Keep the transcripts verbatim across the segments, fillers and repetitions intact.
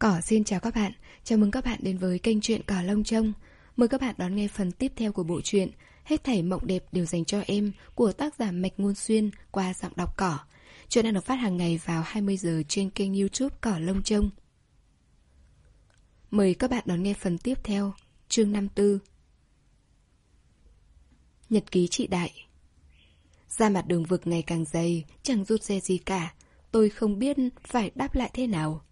Cỏ xin chào các bạn, chào mừng các bạn đến với kênh truyện Cỏ Lông Trông. Mời các bạn đón nghe phần tiếp theo của bộ truyện Hết thảy mộng đẹp đều dành cho em của tác giả Mạch Ngôn Xuyên qua giọng đọc Cỏ. Truyện đang được phát hàng ngày vào hai mươi giờ trên kênh YouTube Cỏ Lông Trông. Mời các bạn đón nghe phần tiếp theo, chương năm mươi tư. Nhật ký chị Đại. Da mặt Đường Vực ngày càng dày, chẳng rụt rè gì cả. Tôi không biết phải đáp lại thế nào.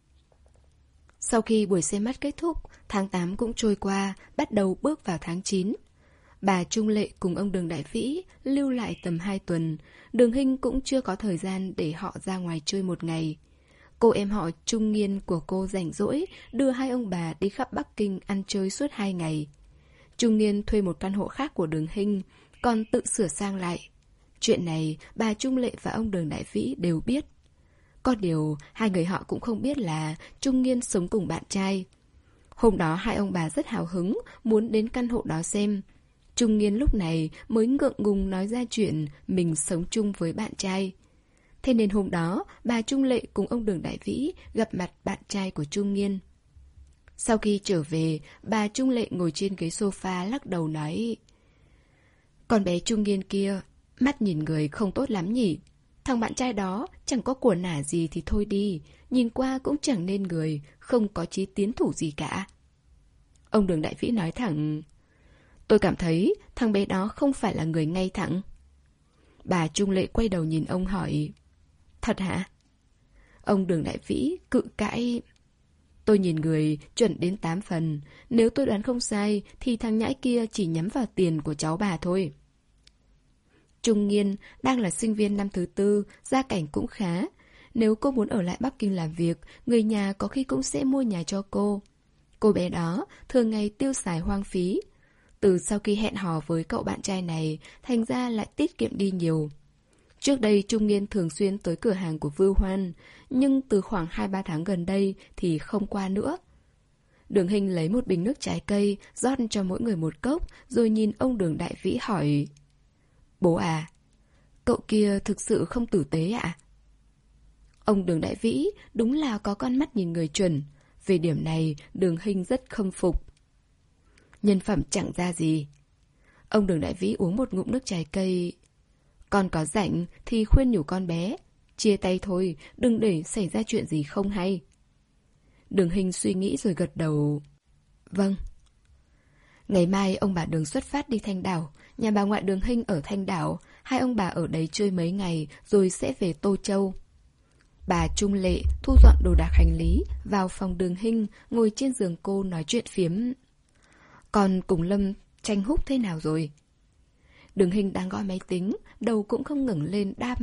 Sau khi buổi xem mắt kết thúc, tháng tám cũng trôi qua, bắt đầu bước vào tháng chín. Bà Trung Lệ cùng ông Đường Đại Vĩ lưu lại tầm hai tuần. Đường Hinh cũng chưa có thời gian để họ ra ngoài chơi một ngày. Cô em họ Trung Nghiên của cô rảnh rỗi đưa hai ông bà đi khắp Bắc Kinh ăn chơi suốt hai ngày. Trung Nghiên thuê một căn hộ khác của Đường Hinh, còn tự sửa sang lại. Chuyện này bà Trung Lệ và ông Đường Đại Vĩ đều biết. Có điều, hai người họ cũng không biết là Trung Nghiên sống cùng bạn trai. Hôm đó hai ông bà rất hào hứng, muốn đến căn hộ đó xem. Trung Nghiên lúc này mới ngượng ngùng nói ra chuyện mình sống chung với bạn trai. Thế nên hôm đó, bà Trung Lệ cùng ông Đường Đại Vĩ gặp mặt bạn trai của Trung Nghiên. Sau khi trở về, bà Trung Lệ ngồi trên ghế sofa lắc đầu nói: Con bé Trung Nghiên kia, mắt nhìn người không tốt lắm nhỉ. Thằng bạn trai đó chẳng có của nả gì thì thôi đi, nhìn qua cũng chẳng nên người, không có chí tiến thủ gì cả. Ông Đường Đại Vĩ nói thẳng: Tôi cảm thấy thằng bé đó không phải là người ngay thẳng. Bà Trung Lệ quay đầu nhìn ông hỏi: Thật hả? Ông Đường Đại Vĩ cự cãi: Tôi nhìn người chuẩn đến tám phần, nếu tôi đoán không sai thì thằng nhãi kia chỉ nhắm vào tiền của cháu bà thôi. Trung Nghiên đang là sinh viên năm thứ tư, gia cảnh cũng khá. Nếu cô muốn ở lại Bắc Kinh làm việc, người nhà có khi cũng sẽ mua nhà cho cô. Cô bé đó thường ngày tiêu xài hoang phí. Từ sau khi hẹn hò với cậu bạn trai này, thành ra lại tiết kiệm đi nhiều. Trước đây Trung Nghiên thường xuyên tới cửa hàng của Vưu Hoan, nhưng từ khoảng hai ba tháng gần đây thì không qua nữa. Đường Hinh lấy một bình nước trái cây, rót cho mỗi người một cốc, rồi nhìn ông Đường Đại Vĩ hỏi: Bố à, cậu kia thực sự không tử tế ạ? À? Ông Đường Đại Vĩ đúng là có con mắt nhìn người chuẩn. Về điểm này, Đường Hinh rất khâm phục. Nhân phẩm chẳng ra gì. Ông Đường Đại Vĩ uống một ngụm nước trái cây. Con có rảnh thì khuyên nhủ con bé, chia tay thôi, đừng để xảy ra chuyện gì không hay. Đường Hinh suy nghĩ rồi gật đầu. Vâng. Ngày mai ông bà Đường xuất phát đi Thanh Đảo. Nhà bà ngoại Đường Hinh ở Thanh Đảo. Hai ông bà ở đấy chơi mấy ngày rồi sẽ về Tô Châu. Bà Trung Lệ thu dọn đồ đạc hành lý, vào phòng Đường Hinh, ngồi trên giường cô nói chuyện phiếm. Còn cùng Lâm Tranh Húc thế nào rồi? Đường Hinh đang gõ máy tính, đầu cũng không ngẩng lên đáp: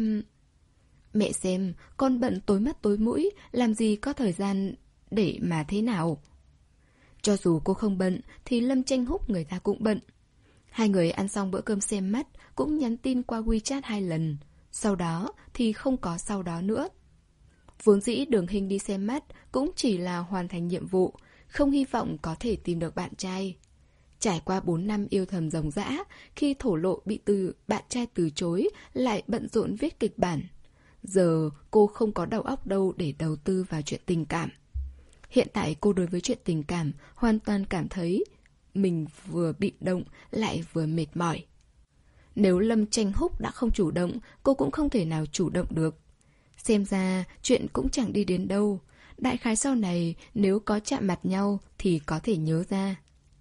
Mẹ xem, con bận tối mắt tối mũi, làm gì có thời gian để mà thế nào. Cho dù cô không bận thì Lâm Tranh Húc người ta cũng bận. Hai người ăn xong bữa cơm xem mắt, cũng nhắn tin qua WeChat hai lần. Sau đó thì không có sau đó nữa. Vốn dĩ Đường Hinh đi xem mắt cũng chỉ là hoàn thành nhiệm vụ, không hy vọng có thể tìm được bạn trai. Trải qua bốn năm yêu thầm ròng rã, khi thổ lộ bị từ bạn trai từ chối, lại bận rộn viết kịch bản. Giờ cô không có đầu óc đâu để đầu tư vào chuyện tình cảm. Hiện tại cô đối với chuyện tình cảm hoàn toàn cảm thấy mình vừa bị động lại vừa mệt mỏi. Nếu Lâm Tranh Húc đã không chủ động, cô cũng không thể nào chủ động được. Xem ra chuyện cũng chẳng đi đến đâu. Đại khái sau này nếu có chạm mặt nhau thì có thể nhớ ra.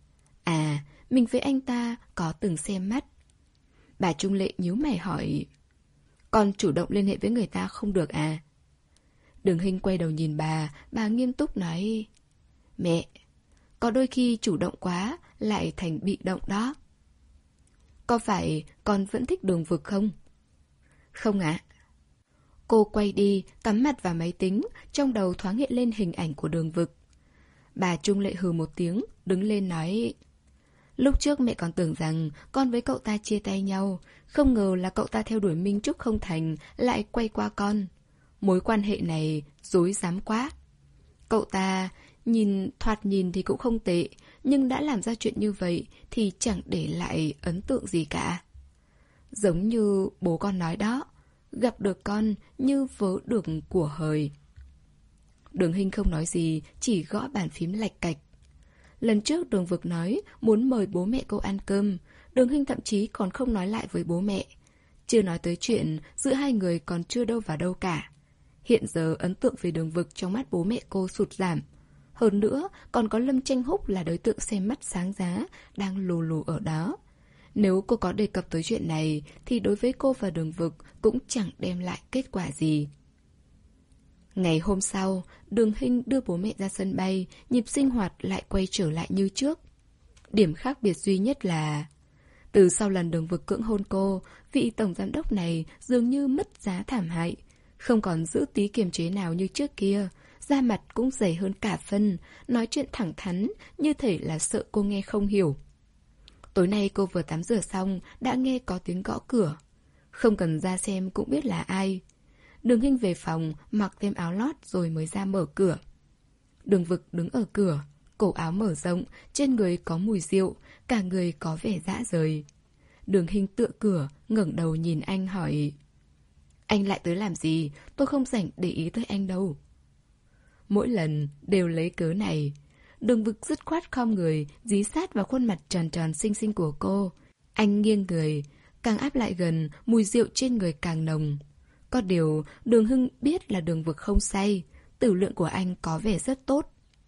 À, mình với anh ta có từng xem mắt. Bà Trung Lệ nhíu mày hỏi: Con chủ động liên hệ với người ta không được à? Đường Hinh quay đầu nhìn bà, bà nghiêm túc nói: Mẹ, có đôi khi chủ động quá lại thành bị động đó. Có phải con vẫn thích Đường Vực không? Không ạ. À? Cô quay đi, cắm mặt vào máy tính, trong đầu thoáng hiện lên hình ảnh của Đường Vực. Bà Trung Lệ hừ một tiếng, đứng lên nói: Lúc trước mẹ còn tưởng rằng con với cậu ta chia tay nhau, không ngờ là cậu ta theo đuổi Minh Trúc không thành, lại quay qua con. Mối quan hệ này dối dám quá. Cậu ta nhìn thoạt nhìn thì cũng không tệ, nhưng đã làm ra chuyện như vậy thì chẳng để lại ấn tượng gì cả. Giống như bố con nói đó, gặp được con như vớ được của hời. Đường Hinh không nói gì, chỉ gõ bàn phím lạch cạch. Lần trước Đường Vực nói muốn mời bố mẹ cô ăn cơm, Đường Hinh thậm chí còn không nói lại với bố mẹ. Chưa nói tới chuyện giữa hai người còn chưa đâu vào đâu cả. Hiện giờ ấn tượng về Đường Vực trong mắt bố mẹ cô sụt giảm. Hơn nữa, còn có Lâm Tranh Húc là đối tượng xem mắt sáng giá, đang lù lù ở đó. Nếu cô có đề cập tới chuyện này, thì đối với cô và Đường Vực cũng chẳng đem lại kết quả gì. Ngày hôm sau, Đường Hinh đưa bố mẹ ra sân bay, nhịp sinh hoạt lại quay trở lại như trước. Điểm khác biệt duy nhất là... Từ sau lần Đường Vực cưỡng hôn cô, vị tổng giám đốc này dường như mất giá thảm hại. Không còn giữ tí kiềm chế nào như trước kia, da mặt cũng dày hơn cả phân, nói chuyện thẳng thắn, như thể là sợ cô nghe không hiểu. Tối nay cô vừa tắm rửa xong, đã nghe có tiếng gõ cửa. Không cần ra xem cũng biết là ai. Đường Hinh về phòng, mặc thêm áo lót rồi mới ra mở cửa. Đường Vực đứng ở cửa, cổ áo mở rộng, trên người có mùi rượu, cả người có vẻ dã rời. Đường Hinh tựa cửa, ngẩng đầu nhìn anh hỏi: Anh lại tới làm gì? Tôi không rảnh để ý tới anh đâu. Mỗi lần đều lấy cớ này. Đường Vực dứt khoát khom người, dí sát vào khuôn mặt tròn tròn xinh xinh của cô. Anh nghiêng người, càng áp lại gần, mùi rượu trên người càng nồng. Có điều, Đường Hinh biết là Đường Vực không say, tử lượng của anh có vẻ rất tốt.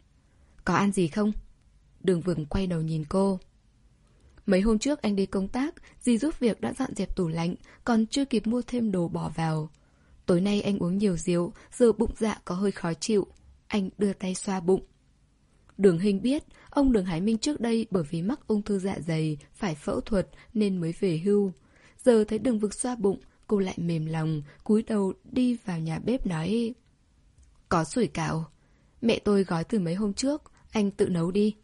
Có ăn gì không? Đường Vực quay đầu nhìn cô. Mấy hôm trước anh đi công tác, dì giúp việc đã dọn dẹp tủ lạnh, còn chưa kịp mua thêm đồ bỏ vào. Tối nay anh uống nhiều rượu, giờ bụng dạ có hơi khó chịu. Anh đưa tay xoa bụng. Đường Hinh biết, ông Đường Hải Minh trước đây bởi vì mắc ung thư dạ dày, phải phẫu thuật nên mới về hưu. Giờ thấy Đường Vực xoa bụng, cô lại mềm lòng, cúi đầu đi vào nhà bếp nói: Có sủi cảo, mẹ tôi gói từ mấy hôm trước, anh tự nấu đi.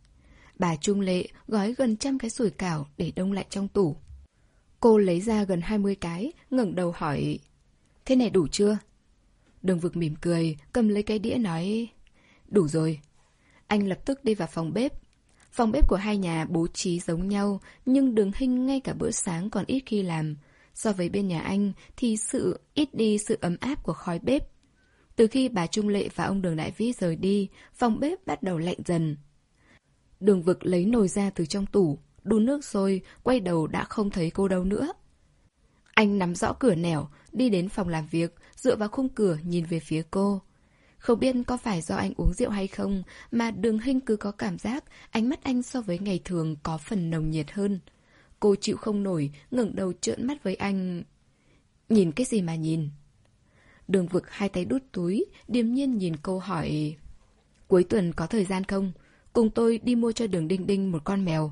Bà Trung Lệ gói gần trăm cái sủi cảo để đông lạnh trong tủ. Cô lấy ra gần hai mươi cái, ngẩng đầu hỏi: Thế này đủ chưa? Đường Vực mỉm cười, cầm lấy cái đĩa nói: Đủ rồi. Anh lập tức đi vào phòng bếp. Phòng bếp của hai nhà bố trí giống nhau, nhưng Đường Hinh ngay cả bữa sáng còn ít khi làm. So với bên nhà anh thì sự ít đi sự ấm áp của khói bếp. Từ khi bà Trung Lệ và ông Đường Đại Vĩ rời đi, phòng bếp bắt đầu lạnh dần. Đường Vực lấy nồi ra từ trong tủ, đun nước sôi, quay đầu đã không thấy cô đâu nữa. Anh nắm rõ cửa nẻo, đi đến phòng làm việc, dựa vào khung cửa nhìn về phía cô. Không biết có phải do anh uống rượu hay không, mà Đường Hinh cứ có cảm giác ánh mắt anh so với ngày thường có phần nồng nhiệt hơn. Cô chịu không nổi, ngẩng đầu trợn mắt với anh. Nhìn cái gì mà nhìn? Đường Vực hai tay đút túi, điềm nhiên nhìn cô hỏi: Cuối tuần có thời gian không? Cùng tôi đi mua cho Đường Đinh Đinh một con mèo.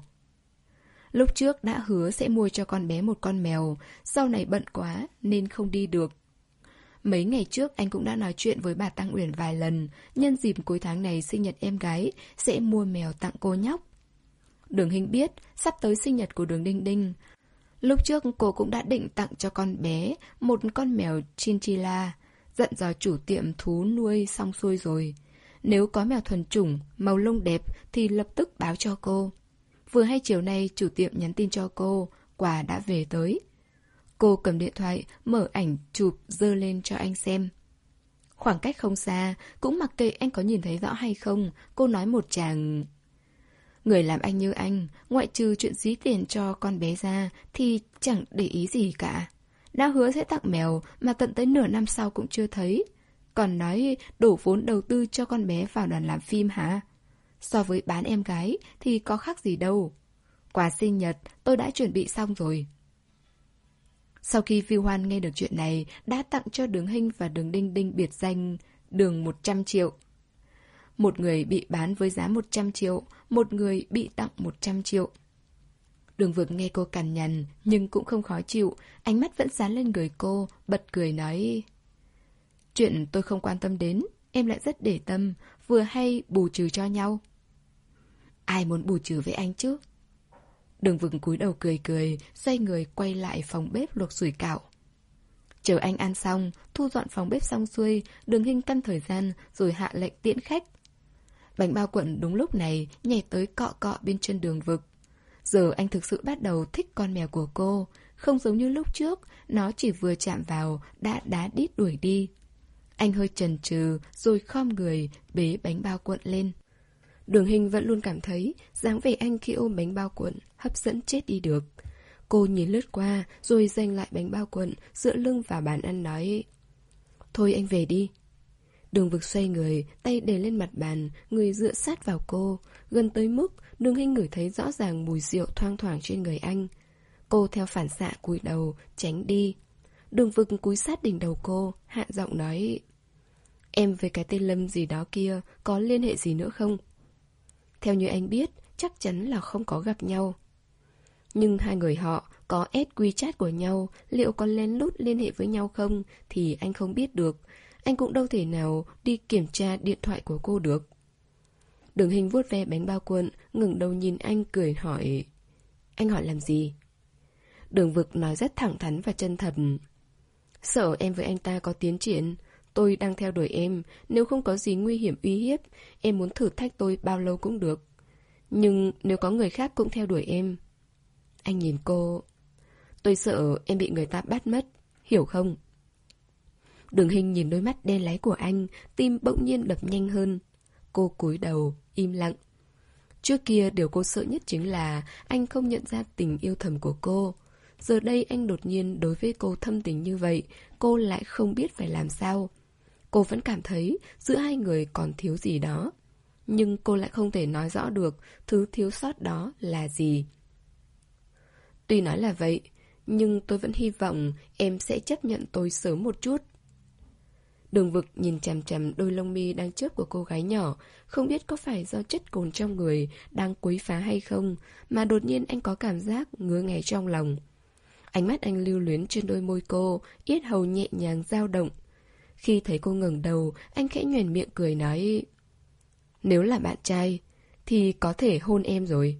Lúc trước đã hứa sẽ mua cho con bé một con mèo, sau này bận quá nên không đi được. Mấy ngày trước anh cũng đã nói chuyện với bà Tăng Uyển vài lần, nhân dịp cuối tháng này sinh nhật em gái sẽ mua mèo tặng cô nhóc. Đường Hinh biết sắp tới sinh nhật của Đường Đinh Đinh. Lúc trước cô cũng đã định tặng cho con bé một con mèo chinchilla, dặn dò chủ tiệm thú nuôi xong xuôi rồi. Nếu có mèo thuần chủng, màu lông đẹp thì lập tức báo cho cô. Vừa hay chiều nay chủ tiệm nhắn tin cho cô, quà đã về tới. Cô cầm điện thoại, mở ảnh chụp dơ lên cho anh xem. Khoảng cách không xa, cũng mặc kệ anh có nhìn thấy rõ hay không, cô nói một tràng: Người làm anh như anh, ngoại trừ chuyện dí tiền cho con bé ra thì chẳng để ý gì cả. Đã hứa sẽ tặng mèo mà tận tới nửa năm sau cũng chưa thấy. Còn nói đổ vốn đầu tư cho con bé vào đoàn làm phim hả? So với bán em gái thì có khác gì đâu. Quà sinh nhật tôi đã chuẩn bị xong rồi. Sau khi Vi Hoan nghe được chuyện này, đã tặng cho Đường Hinh và Đường Đinh Đinh biệt danh Đường một trăm triệu. Một người bị bán với giá một trăm triệu, một người bị tặng một trăm triệu. Đường Vực nghe cô cằn nhằn, nhưng cũng không khó chịu, ánh mắt vẫn dán lên người cô, bật cười nói: Chuyện tôi không quan tâm đến, em lại rất để tâm, vừa hay bù trừ cho nhau. Ai muốn bù trừ với anh chứ? Đường Vực cúi đầu cười cười, xoay người quay lại phòng bếp luộc sủi cảo. Chờ anh ăn xong, thu dọn phòng bếp xong xuôi, Đường Hinh căn thời gian rồi hạ lệnh tiễn khách. Bánh bao cuộn đúng lúc này nhảy tới cọ cọ bên chân Đường Vực. Giờ anh thực sự bắt đầu thích con mèo của cô, không giống như lúc trước, nó chỉ vừa chạm vào đã đá đít đuổi đi. Anh hơi chần chừ rồi khom người bế bánh bao cuộn lên. Đường Hình vẫn luôn cảm thấy dáng vẻ anh khi ôm bánh bao cuộn hấp dẫn chết đi được. Cô nhìn lướt qua rồi giành lại bánh bao cuộn, dựa lưng vào bàn ăn nói: Thôi anh về đi. Đường Vực xoay người, tay đè lên mặt bàn, người dựa sát vào cô, gần tới mức Đường Hình ngửi thấy rõ ràng mùi rượu thoang thoảng trên người anh. Cô theo phản xạ cúi đầu, tránh đi. Đường Vực cúi sát đỉnh đầu cô, hạ giọng nói: Em với cái tên Lâm gì đó kia có liên hệ gì nữa không? Theo như anh biết, chắc chắn là không có gặp nhau. Nhưng hai người họ có add WeChat của nhau, liệu có lén lút liên hệ với nhau không thì anh không biết được. Anh cũng đâu thể nào đi kiểm tra điện thoại của cô được. Đường Hình vuốt ve bánh bao cuộn, ngẩng đầu nhìn anh cười hỏi: Anh hỏi làm gì? Đường Vực nói rất thẳng thắn và chân thật: Sợ em với anh ta có tiến triển. Tôi đang theo đuổi em. Nếu không có gì nguy hiểm uy hiếp, em muốn thử thách tôi bao lâu cũng được. Nhưng nếu có người khác cũng theo đuổi em. Anh nhìn cô: Tôi sợ em bị người ta bắt mất, hiểu không? Đường Hình nhìn đôi mắt đen láy của anh, tim bỗng nhiên đập nhanh hơn. Cô cúi đầu, im lặng. Trước kia điều cô sợ nhất chính là anh không nhận ra tình yêu thầm của cô. Giờ đây anh đột nhiên đối với cô thâm tình như vậy, cô lại không biết phải làm sao. Cô vẫn cảm thấy giữa hai người còn thiếu gì đó. Nhưng cô lại không thể nói rõ được thứ thiếu sót đó là gì. Tuy nói là vậy, nhưng tôi vẫn hy vọng em sẽ chấp nhận tôi sớm một chút. Đường Vực nhìn chằm chằm đôi lông mi đang chớp của cô gái nhỏ, không biết có phải do chất cồn trong người đang quấy phá hay không, mà đột nhiên anh có cảm giác ngứa ngáy trong lòng. Ánh mắt anh lưu luyến trên đôi môi cô, yết hầu nhẹ nhàng dao động. Khi thấy cô ngẩng đầu, anh khẽ nhoẻn miệng cười nói: Nếu là bạn trai, thì có thể hôn em rồi.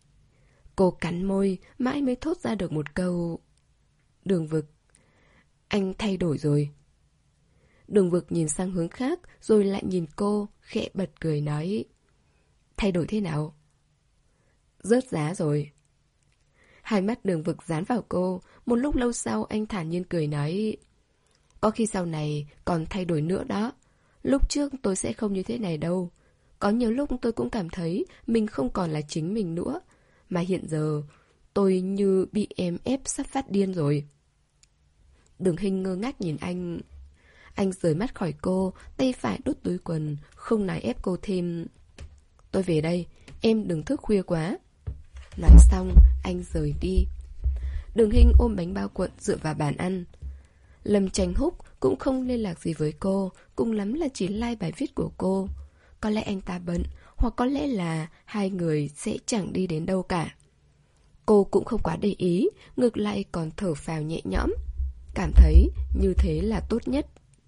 Cô cắn môi, mãi mới thốt ra được một câu: Đường Vực, anh thay đổi rồi. Đường Vực nhìn sang hướng khác, rồi lại nhìn cô, khẽ bật cười nói: Thay đổi thế nào? Rớt giá rồi. Hai mắt Đường Vực dán vào cô, một lúc lâu sau anh thản nhiên cười nói: Có khi sau này còn thay đổi nữa đó. Lúc trước tôi sẽ không như thế này đâu. Có nhiều lúc tôi cũng cảm thấy mình không còn là chính mình nữa. Mà hiện giờ tôi như bị em ép sắp phát điên rồi. Đường Hình ngơ ngác nhìn anh. Anh rời mắt khỏi cô, tay phải đút túi quần, không nói ép cô thêm. Tôi về đây, em đừng thức khuya quá. Nói xong, anh rời đi. Đường Hình ôm bánh bao cuộn dựa vào bàn ăn. Lâm Tranh Húc cũng không liên lạc gì với cô, cùng lắm là chỉ like bài viết của cô. Có lẽ anh ta bận, hoặc có lẽ là hai người sẽ chẳng đi đến đâu cả. Cô cũng không quá để ý, ngược lại còn thở phào nhẹ nhõm. Cảm thấy như thế là tốt nhất.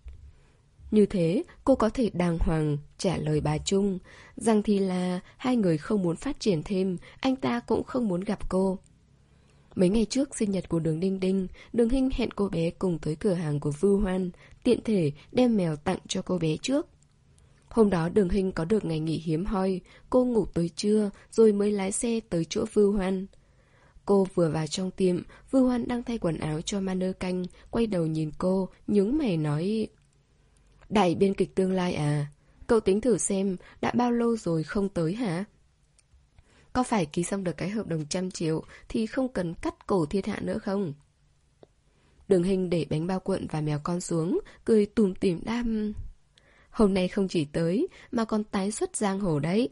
Như thế, cô có thể đàng hoàng trả lời bà Trung, rằng thì là hai người không muốn phát triển thêm, anh ta cũng không muốn gặp cô. Mấy ngày trước sinh nhật của Đường Đinh Đinh, Đường Hinh hẹn cô bé cùng tới cửa hàng của Vưu Hoan, tiện thể đem mèo tặng cho cô bé trước. Hôm đó Đường Hinh có được ngày nghỉ hiếm hoi, cô ngủ tới trưa rồi mới lái xe tới chỗ Vưu Hoan. Cô vừa vào trong tiệm, Vưu Hoan đang thay quần áo cho ma nơ canh, quay đầu nhìn cô, nhướng mày nói: Đại biên kịch tương lai à, cậu tính thử xem đã bao lâu rồi không tới hả? Có phải ký xong được cái hợp đồng trăm triệu thì không cần cắt cổ thiên hạ nữa không? Đường Hinh để bánh bao cuộn và mèo con xuống, cười tủm tỉm đam: Hôm nay không chỉ tới mà còn tái xuất giang hồ đấy.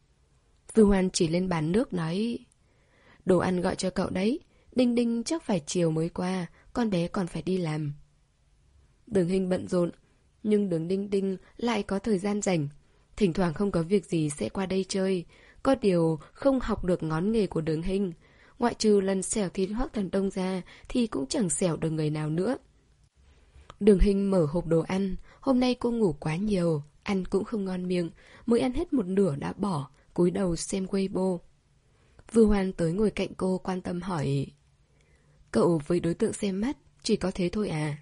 Vưu Hoan chỉ lên bàn nước nói: Đồ ăn gọi cho cậu đấy, Đinh Đinh chắc phải chiều mới qua, con bé còn phải đi làm. Đường Hinh bận rộn, nhưng Đường Đinh Đinh lại có thời gian rảnh. Thỉnh thoảng không có việc gì sẽ qua đây chơi. Có điều không học được ngón nghề của Đường Hinh. Ngoại trừ lần xẻo thịt Hoắc Thần Đông ra thì cũng chẳng xẻo được người nào nữa. Đường Hinh mở hộp đồ ăn. Hôm nay cô ngủ quá nhiều, ăn cũng không ngon miệng, mới ăn hết một nửa đã bỏ, cúi đầu xem Weibo. Vưu Hoan tới ngồi cạnh cô quan tâm hỏi: Cậu với đối tượng xem mắt chỉ có thế thôi à?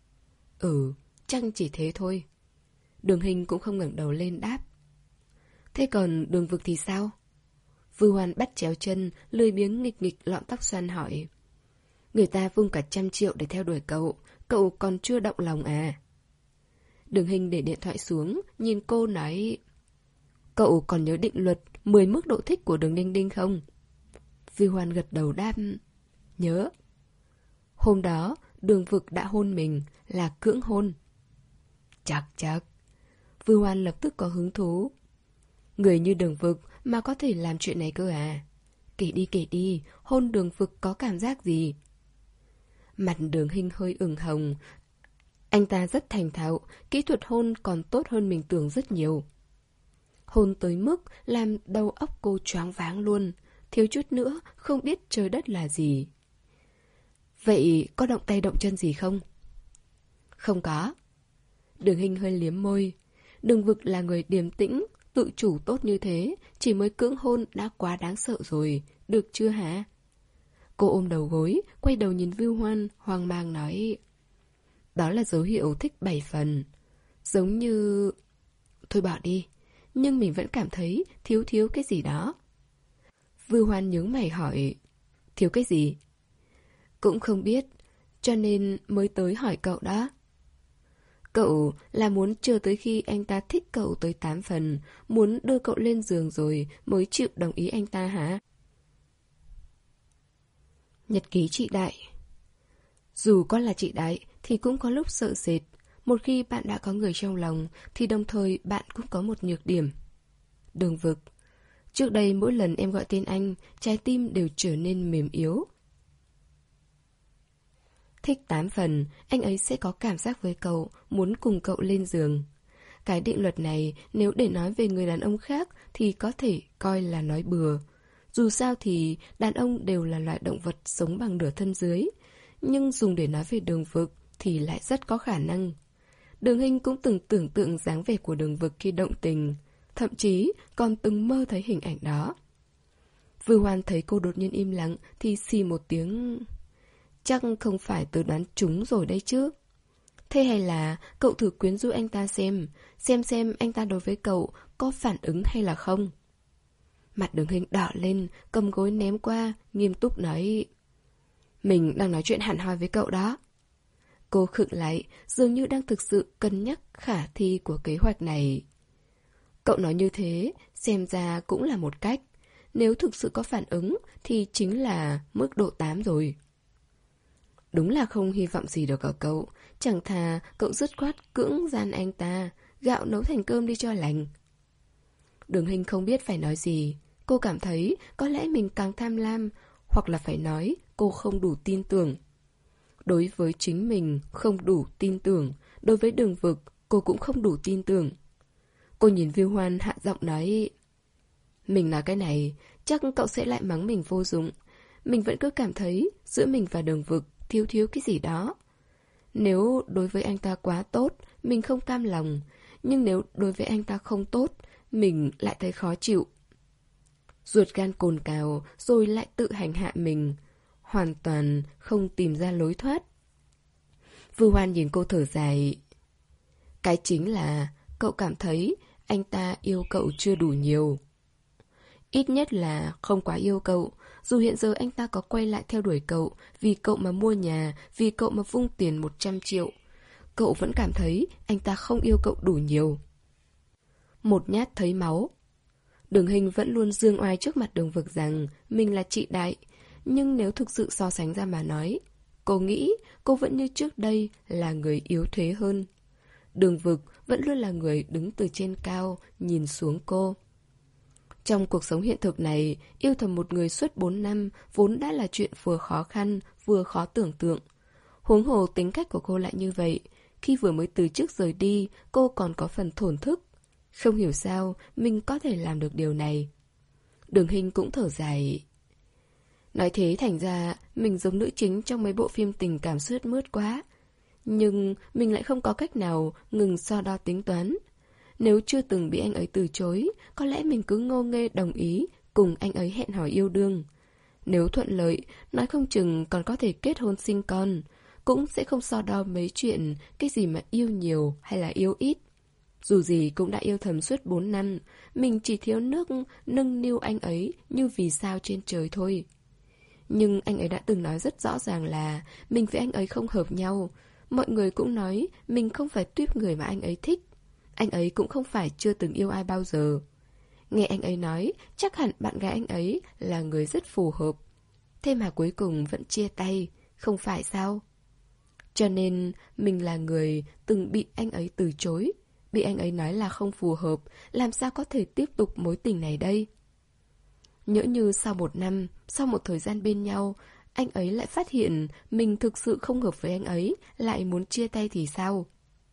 Ừ, chắc chỉ thế thôi. Đường Hinh cũng không ngẩng đầu lên đáp. Thế còn Đường Vực thì sao? Vưu Hoan bắt chéo chân, lười biếng nghịch nghịch lọn tóc xoăn hỏi. Người ta vung cả trăm triệu để theo đuổi cậu, cậu còn chưa động lòng à? Đường Hinh để điện thoại xuống, nhìn cô nói: Cậu còn nhớ định luật mười mức độ thích của Đường Đinh Đinh không? Vi Hoan gật đầu đáp: Nhớ. Hôm đó, Đường Vực đã hôn mình, là cưỡng hôn. Chắc chắc. Vi Hoan lập tức có hứng thú. Người như Đường Vực mà có thể làm chuyện này cơ à? Kể đi kể đi, hôn Đường Vực có cảm giác gì? Mặt Đường Hinh hơi ửng hồng. Anh ta rất thành thạo, kỹ thuật hôn còn tốt hơn mình tưởng rất nhiều. Hôn tới mức làm đầu óc cô choáng váng luôn, thiếu chút nữa không biết trời đất là gì. Vậy có động tay động chân gì không? Không có. Đường Hinh hơi liếm môi. Đường Vực là người điềm tĩnh, tự chủ tốt như thế, chỉ mới cưỡng hôn đã quá đáng sợ rồi, được chưa hả? Cô ôm đầu gối, quay đầu nhìn Vi Hoan, hoang mang nói: Đó là dấu hiệu thích bảy phần. Giống như... Thôi bỏ đi, nhưng mình vẫn cảm thấy thiếu thiếu cái gì đó. Vi Hoan nhướng mày hỏi: Thiếu cái gì? Cũng không biết, cho nên mới tới hỏi cậu đó. Cậu là muốn chờ tới khi anh ta thích cậu tới tám phần, muốn đưa cậu lên giường rồi mới chịu đồng ý anh ta hả? Nhật ký chị Đại. Dù có là chị Đại thì cũng có lúc sợ sệt. Một khi bạn đã có người trong lòng thì đồng thời bạn cũng có một nhược điểm. Đường Vực. Trước đây mỗi lần em gọi tên anh, trái tim đều trở nên mềm yếu. Thích tám phần, anh ấy sẽ có cảm giác với cậu, muốn cùng cậu lên giường. Cái định luật này nếu để nói về người đàn ông khác thì có thể coi là nói bừa. Dù sao thì đàn ông đều là loại động vật sống bằng nửa thân dưới. Nhưng dùng để nói về Đường Vực thì lại rất có khả năng. Đường Hinh cũng từng tưởng tượng dáng vẻ của Đường Vực khi động tình, thậm chí còn từng mơ thấy hình ảnh đó. Vư Hoan thấy cô đột nhiên im lặng thì xì một tiếng. Chắc không phải tớ đoán trúng rồi đây chứ. Thế hay là cậu thử quyến rũ anh ta xem, xem xem anh ta đối với cậu có phản ứng hay là không. Mặt Đường Hinh đỏ lên, cầm gối ném qua, nghiêm túc nói: Mình đang nói chuyện hẳn hoi với cậu đó. Cô khựng lại, dường như đang thực sự cân nhắc khả thi của kế hoạch này. Cậu nói như thế, xem ra cũng là một cách. Nếu thực sự có phản ứng thì chính là mức độ tám rồi. Đúng là không hy vọng gì được ở cậu. Chẳng thà cậu dứt khoát cưỡng gian anh ta, gạo nấu thành cơm đi cho lành. Đường Hinh không biết phải nói gì. Cô cảm thấy có lẽ mình càng tham lam, hoặc là phải nói cô không đủ tin tưởng. Đối với chính mình không đủ tin tưởng, đối với Đường Vực cô cũng không đủ tin tưởng. Cô nhìn Vi Hoan hạ giọng nói: Mình nói cái này, chắc cậu sẽ lại mắng mình vô dụng. Mình vẫn cứ cảm thấy giữa mình và Đường Vực thiếu thiếu cái gì đó. Nếu đối với anh ta quá tốt, mình không cam lòng. Nhưng nếu đối với anh ta không tốt, mình lại thấy khó chịu. Ruột gan cồn cào rồi lại tự hành hạ mình, hoàn toàn không tìm ra lối thoát. Vư Hoan nhìn cô thở dài. Cái chính là cậu cảm thấy anh ta yêu cậu chưa đủ nhiều. Ít nhất là không quá yêu cậu. Dù hiện giờ anh ta có quay lại theo đuổi cậu, vì cậu mà mua nhà, vì cậu mà vung tiền một trăm triệu, cậu vẫn cảm thấy anh ta không yêu cậu đủ nhiều. Một nhát thấy máu. Đường Hinh vẫn luôn dương oai trước mặt Đường Vực rằng mình là chị Đại. Nhưng nếu thực sự so sánh ra mà nói, cô nghĩ cô vẫn như trước đây là người yếu thế hơn. Đường Vực vẫn luôn là người đứng từ trên cao nhìn xuống cô. Trong cuộc sống hiện thực này, yêu thầm một người suốt bốn năm vốn đã là chuyện vừa khó khăn, vừa khó tưởng tượng. Huống hồ tính cách của cô lại như vậy. Khi vừa mới từ chức rời đi, cô còn có phần thổn thức. Không hiểu sao mình có thể làm được điều này. Đường Hinh cũng thở dài. Nói thế thành ra mình giống nữ chính trong mấy bộ phim tình cảm sướt mướt quá. Nhưng mình lại không có cách nào ngừng so đo tính toán. Nếu chưa từng bị anh ấy từ chối, có lẽ mình cứ ngô nghê đồng ý cùng anh ấy hẹn hò yêu đương. Nếu thuận lợi, nói không chừng còn có thể kết hôn sinh con. Cũng sẽ không so đo mấy chuyện cái gì mà yêu nhiều hay là yêu ít. Dù gì cũng đã yêu thầm suốt bốn năm, mình chỉ thiếu nước nâng niu anh ấy như vì sao trên trời thôi. Nhưng anh ấy đã từng nói rất rõ ràng là mình với anh ấy không hợp nhau. Mọi người cũng nói mình không phải tuýp người mà anh ấy thích. Anh ấy cũng không phải chưa từng yêu ai bao giờ. Nghe anh ấy nói, chắc hẳn bạn gái anh ấy là người rất phù hợp. Thế mà cuối cùng vẫn chia tay, không phải sao? Cho nên mình là người từng bị anh ấy từ chối, bị anh ấy nói là không phù hợp, làm sao có thể tiếp tục mối tình này đây? Nhỡ như sau một năm, sau một thời gian bên nhau, anh ấy lại phát hiện mình thực sự không hợp với anh ấy, lại muốn chia tay thì sao?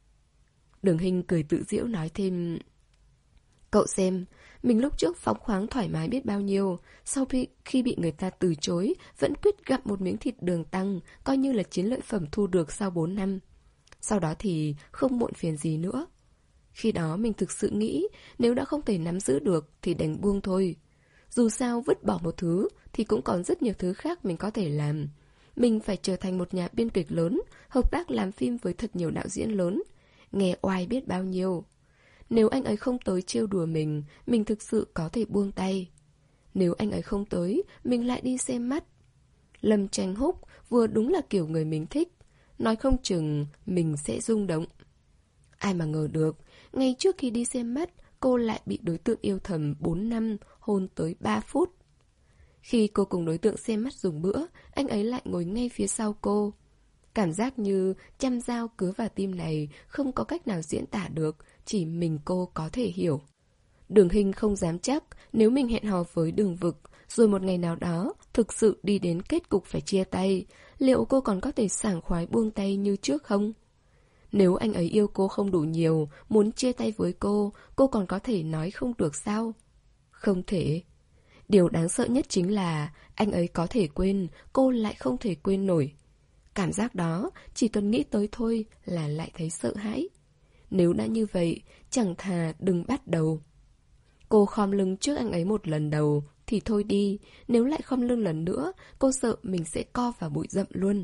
Đường Hinh cười tự giễu nói thêm: Cậu xem, mình lúc trước phóng khoáng thoải mái biết bao nhiêu, sau khi bị người ta từ chối, vẫn quyết gặm một miếng thịt đường tăng, coi như là chiến lợi phẩm thu được sau bốn năm. Sau đó thì không muộn phiền gì nữa. Khi đó mình thực sự nghĩ, nếu đã không thể nắm giữ được thì đành buông thôi. Dù sao vứt bỏ một thứ thì cũng còn rất nhiều thứ khác mình có thể làm. Mình phải trở thành một nhà biên kịch lớn, hợp tác làm phim với thật nhiều đạo diễn lớn. Nghe oai biết bao nhiêu. Nếu anh ấy không tới trêu đùa mình, mình thực sự có thể buông tay. Nếu anh ấy không tới, mình lại đi xem mắt. Lâm Tranh Húc vừa đúng là kiểu người mình thích. Nói không chừng mình sẽ rung động. Ai mà ngờ được, ngay trước khi đi xem mắt, cô lại bị đối tượng yêu thầm bốn năm hôn tới ba phút. Khi cô cùng đối tượng xem mắt dùng bữa, anh ấy lại ngồi ngay phía sau cô. Cảm giác như trăm dao cứa vào tim này không có cách nào diễn tả được, chỉ mình cô có thể hiểu. Đường Hinh không dám chắc nếu mình hẹn hò với Đường Vực, rồi một ngày nào đó thực sự đi đến kết cục phải chia tay, liệu cô còn có thể sảng khoái buông tay như trước không? Nếu anh ấy yêu cô không đủ nhiều, muốn chia tay với cô, cô còn có thể nói không được sao? Không thể. Điều đáng sợ nhất chính là anh ấy có thể quên, cô lại không thể quên nổi. Cảm giác đó, chỉ cần nghĩ tới thôi là lại thấy sợ hãi. Nếu đã như vậy, chẳng thà đừng bắt đầu. Cô khom lưng trước anh ấy một lần đầu, thì thôi đi. Nếu lại khom lưng lần nữa, cô sợ mình sẽ co vào bụi rậm luôn.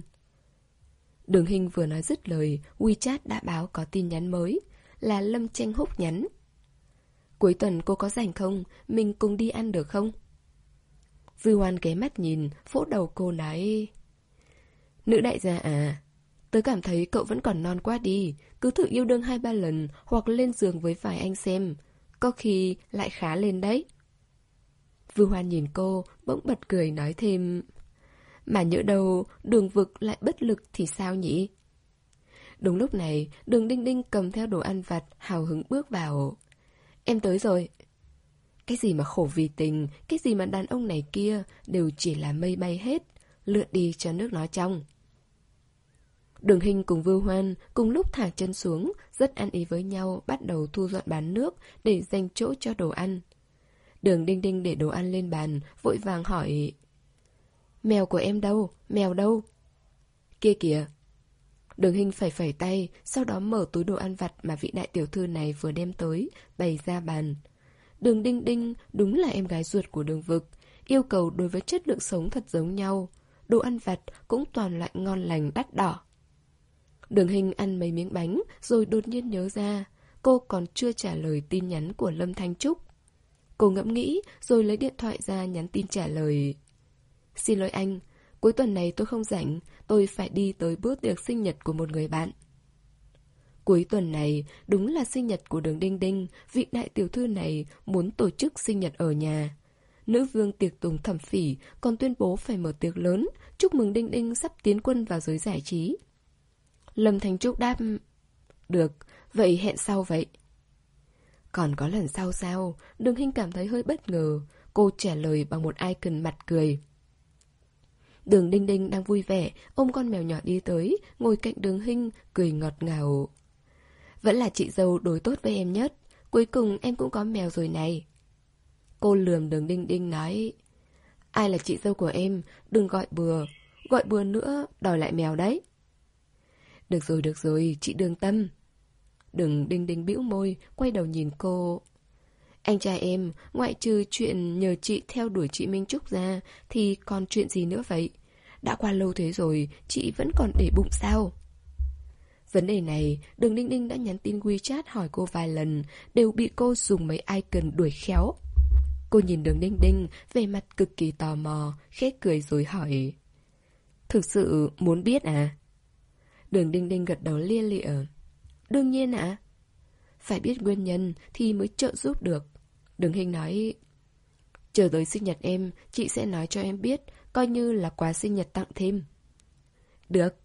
Đường Hinh vừa nói dứt lời, WeChat đã báo có tin nhắn mới. Là Lâm Tranh Húc nhắn. Cuối tuần cô có rảnh không? Mình cùng đi ăn được không? Dư Hoan ghé mắt nhìn, vỗ đầu cô nói: Nữ đại gia à, tớ cảm thấy cậu vẫn còn non quá đi. Cứ thử yêu đương hai ba lần, hoặc lên giường với vài anh xem. Có khi lại khá lên đấy. Vư Hoan nhìn cô, bỗng bật cười nói thêm: Mà nhỡ đâu Đường Vực lại bất lực thì sao nhỉ? Đúng lúc này, Đường Đinh Đinh cầm theo đồ ăn vặt, hào hứng bước vào. Em tới rồi. Cái gì mà khổ vì tình, cái gì mà đàn ông này kia, đều chỉ là mây bay hết. Lượn đi cho nước nó trong. Đường Hinh cùng Vưu Hoan cùng lúc thả chân xuống, rất ăn ý với nhau, bắt đầu thu dọn bàn nước để dành chỗ cho đồ ăn. Đường Đinh Đinh để đồ ăn lên bàn, vội vàng hỏi: Mèo của em đâu? Mèo đâu? Kia kìa. Đường Hinh phẩy phẩy tay, sau đó mở túi đồ ăn vặt mà vị đại tiểu thư này vừa đem tới, bày ra bàn. Đường Đinh Đinh đúng là em gái ruột của Đường Vực, yêu cầu đối với chất lượng sống thật giống nhau. Đồ ăn vặt cũng toàn loại ngon lành đắt đỏ. Đường Hinh ăn mấy miếng bánh rồi đột nhiên nhớ ra cô còn chưa trả lời tin nhắn của Lâm Thanh Trúc. Cô ngẫm nghĩ rồi lấy điện thoại ra nhắn tin trả lời: Xin lỗi anh, cuối tuần này tôi không rảnh, tôi phải đi tới bữa tiệc sinh nhật của một người bạn. Cuối tuần này đúng là sinh nhật của Đường Đinh Đinh, vị đại tiểu thư này muốn tổ chức sinh nhật ở nhà. Nữ vương tiệc tùng thẩm phỉ còn tuyên bố phải mở tiệc lớn, chúc mừng Đinh Đinh sắp tiến quân vào giới giải trí. Lâm Thanh Trúc đáp: Được, vậy hẹn sau vậy. Còn có lần sau sao? Đường Hinh cảm thấy hơi bất ngờ. Cô trả lời bằng một icon mặt cười. Đường Đinh Đinh đang vui vẻ, ôm con mèo nhỏ đi tới, ngồi cạnh Đường Hinh, cười ngọt ngào. Vẫn là chị dâu đối tốt với em nhất. Cuối cùng em cũng có mèo rồi này. Cô lườm Đường Đinh Đinh nói: Ai là chị dâu của em? Đừng gọi bừa. Gọi bừa nữa, đòi lại mèo đấy. Được rồi, được rồi, chị Đường Tâm. Đường Đinh Đinh bĩu môi, quay đầu nhìn cô. Anh trai em, ngoại trừ chuyện nhờ chị theo đuổi chị Minh Trúc ra, thì còn chuyện gì nữa vậy? Đã qua lâu thế rồi, chị vẫn còn để bụng sao? Vấn đề này, Đường Đinh Đinh đã nhắn tin WeChat hỏi cô vài lần, đều bị cô dùng mấy icon đuổi khéo. Cô nhìn Đường Đinh Đinh, vẻ mặt cực kỳ tò mò, khẽ cười rồi hỏi: Thực sự muốn biết à? Đường Đinh Đinh gật đầu lia lịa. Đương nhiên ạ. À? Phải biết nguyên nhân thì mới trợ giúp được. Đường Hinh nói, chờ tới sinh nhật em, chị sẽ nói cho em biết, coi như là quà sinh nhật tặng thêm. Được.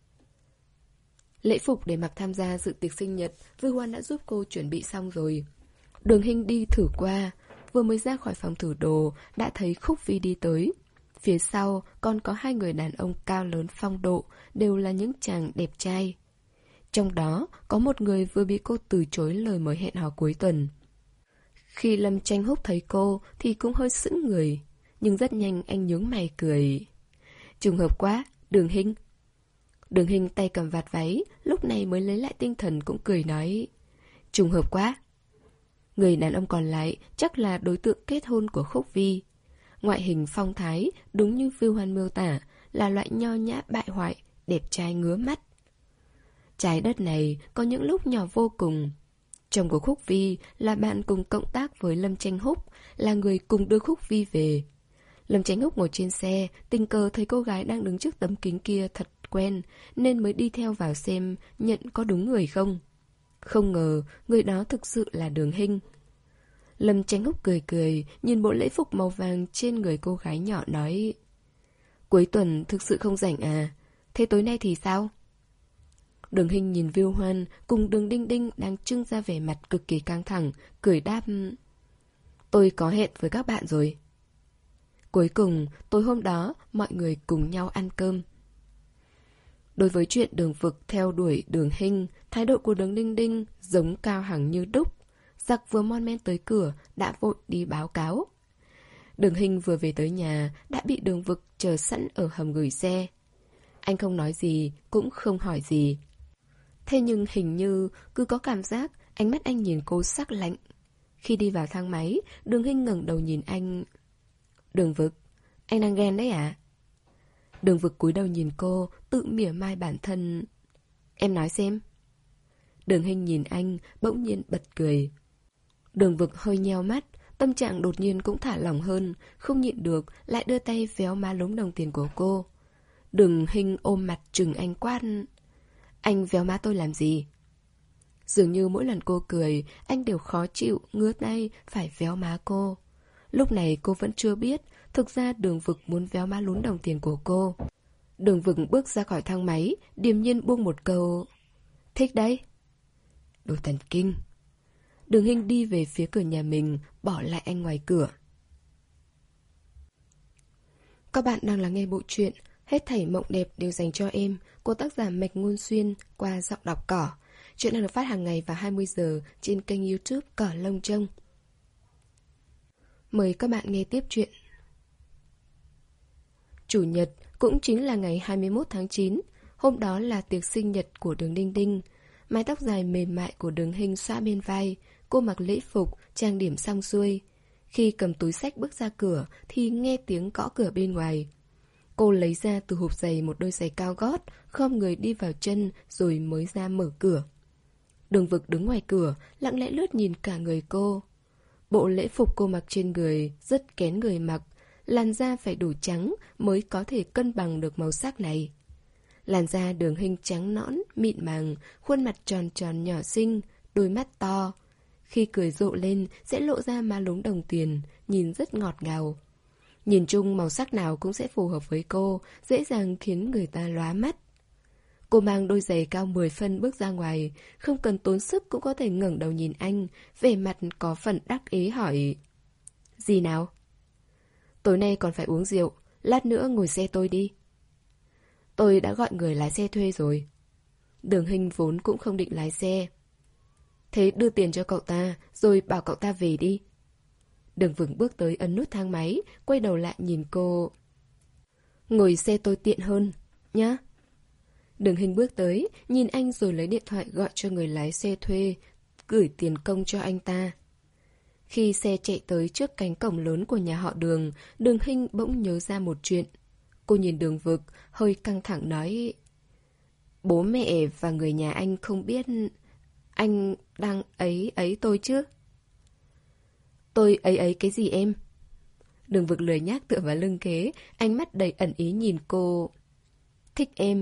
Lễ phục để mặc tham gia dự tiệc sinh nhật, Vư Hoan đã giúp cô chuẩn bị xong rồi. Đường Hinh đi thử qua, vừa mới ra khỏi phòng thử đồ, đã thấy Khúc Vi đi tới. Phía sau còn có hai người đàn ông cao lớn phong độ, đều là những chàng đẹp trai. Trong đó có một người vừa bị cô từ chối lời mời hẹn hò cuối tuần. Khi Lâm Tranh Húc thấy cô thì cũng hơi sững người, nhưng rất nhanh anh nhướng mày cười. Trùng hợp quá, Đường Hinh. Đường Hinh tay cầm vạt váy, lúc này mới lấy lại tinh thần cũng cười nói, trùng hợp quá. Người đàn ông còn lại chắc là đối tượng kết hôn của Khúc Vi. Ngoại hình phong thái đúng như Vưu Hoan miêu tả, là loại nho nhã bại hoại, đẹp trai ngứa mắt. Trái đất này có những lúc nhỏ vô cùng. Chồng của Khúc Vi là bạn cùng cộng tác với Lâm Tranh Húc, là người cùng đưa Khúc Vi về. Lâm Tranh Húc ngồi trên xe, tình cờ thấy cô gái đang đứng trước tấm kính kia thật quen, nên mới đi theo vào xem nhận có đúng người không. Không ngờ người đó thực sự là Đường Hinh. Lâm Tranh Húc cười cười, nhìn bộ lễ phục màu vàng trên người cô gái nhỏ nói, cuối tuần thực sự không rảnh à? Thế tối nay thì sao? Đường Hinh nhìn Vưu Hoan cùng Đường Đinh Đinh đang trưng ra vẻ mặt cực kỳ căng thẳng, cười đáp, tôi có hẹn với các bạn rồi. Cuối cùng, tối hôm đó, mọi người cùng nhau ăn cơm. Đối với chuyện Đường Vực theo đuổi Đường Hinh, thái độ của Đường Đinh Đinh giống Cao Hằng như đúc. Giặc vừa mon men tới cửa, đã vội đi báo cáo. Đường Hinh vừa về tới nhà, đã bị Đường Vực chờ sẵn ở hầm gửi xe. Anh không nói gì, cũng không hỏi gì. Thế nhưng hình như cứ có cảm giác ánh mắt anh nhìn cô sắc lạnh. Khi đi vào thang máy, Đường Hinh ngẩng đầu nhìn anh. Đường Vực, anh đang ghen đấy à? Đường Vực cúi đầu nhìn cô, tự mỉa mai bản thân. Em nói xem. Đường Hinh nhìn anh, bỗng nhiên bật cười. Đường Vực hơi nheo mắt, tâm trạng đột nhiên cũng thả lỏng hơn, không nhịn được, lại đưa tay véo má lúm đồng tiền của cô. Đường Hinh ôm mặt trừng anh quát. Anh véo má tôi làm gì? Dường như mỗi lần cô cười, anh đều khó chịu, ngứa tay, phải véo má cô. Lúc này cô vẫn chưa biết, thực ra Đường Vực muốn véo má lún đồng tiền của cô. Đường Vực bước ra khỏi thang máy, điềm nhiên buông một câu. Thích đấy. Đồ thần kinh. Đường Hinh đi về phía cửa nhà mình, bỏ lại anh ngoài cửa. Các bạn đang lắng nghe bộ truyện Hết thảy mộng đẹp đều dành cho em của tác giả Mạch Ngôn Xuyên qua giọng đọc cỏ. Chuyện đang được phát hàng ngày vào hai mươi giờ trên kênh YouTube Cỏ Lông Trông. Mời các bạn nghe tiếp chuyện. Chủ nhật cũng chính là ngày hai mươi mốt tháng chín. Hôm đó là tiệc sinh nhật của Đường Đinh Đinh. Mái tóc dài mềm mại của Đường Hinh xõa bên vai. Cô mặc lễ phục, trang điểm xong xuôi. Khi cầm túi xách bước ra cửa thì nghe tiếng gõ cửa bên ngoài. Cô lấy ra từ hộp giày một đôi giày cao gót, khom người đi vào chân rồi mới ra mở cửa. Đường Vực đứng ngoài cửa, lặng lẽ lướt nhìn cả người cô. Bộ lễ phục cô mặc trên người rất kén người mặc, làn da phải đủ trắng mới có thể cân bằng được màu sắc này. Làn da Đường Hinh trắng nõn, mịn màng, khuôn mặt tròn tròn nhỏ xinh, đôi mắt to. Khi cười rộ lên sẽ lộ ra má lúm đồng tiền, nhìn rất ngọt ngào. Nhìn chung màu sắc nào cũng sẽ phù hợp với cô, dễ dàng khiến người ta lóa mắt. Cô mang đôi giày cao mười phân bước ra ngoài, không cần tốn sức cũng có thể ngẩng đầu nhìn anh, vẻ mặt có phần đắc ý hỏi. Gì nào? Tối nay còn phải uống rượu, lát nữa ngồi xe tôi đi. Tôi đã gọi người lái xe thuê rồi. Đường Hinh vốn cũng không định lái xe. Thế đưa tiền cho cậu ta, rồi bảo cậu ta về đi. Đường Vực bước tới ấn nút thang máy, quay đầu lại nhìn cô. Ngồi xe tôi tiện hơn, nhá. Đường Hinh bước tới, nhìn anh rồi lấy điện thoại gọi cho người lái xe thuê, gửi tiền công cho anh ta. Khi xe chạy tới trước cánh cổng lớn của nhà họ Đường, Đường Hinh bỗng nhớ ra một chuyện. Cô nhìn Đường Vực, hơi căng thẳng nói. Bố mẹ và người nhà anh không biết anh đang ấy ấy tôi chứ? Tôi ấy ấy cái gì em? Đường Vực lười nhác tựa vào lưng ghế, ánh mắt đầy ẩn ý nhìn cô. Thích em,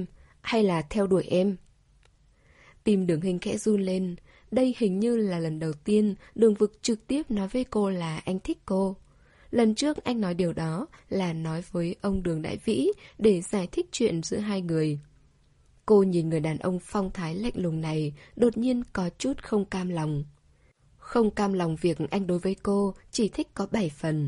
hay là theo đuổi em? Tim Đường Hinh khẽ run lên. Đây hình như là lần đầu tiên Đường Vực trực tiếp nói với cô là anh thích cô. Lần trước anh nói điều đó là nói với ông Đường Đại Vĩ để giải thích chuyện giữa hai người. Cô nhìn người đàn ông phong thái lạnh lùng này, đột nhiên có chút không cam lòng. Không cam lòng việc anh đối với cô chỉ thích có bảy phần.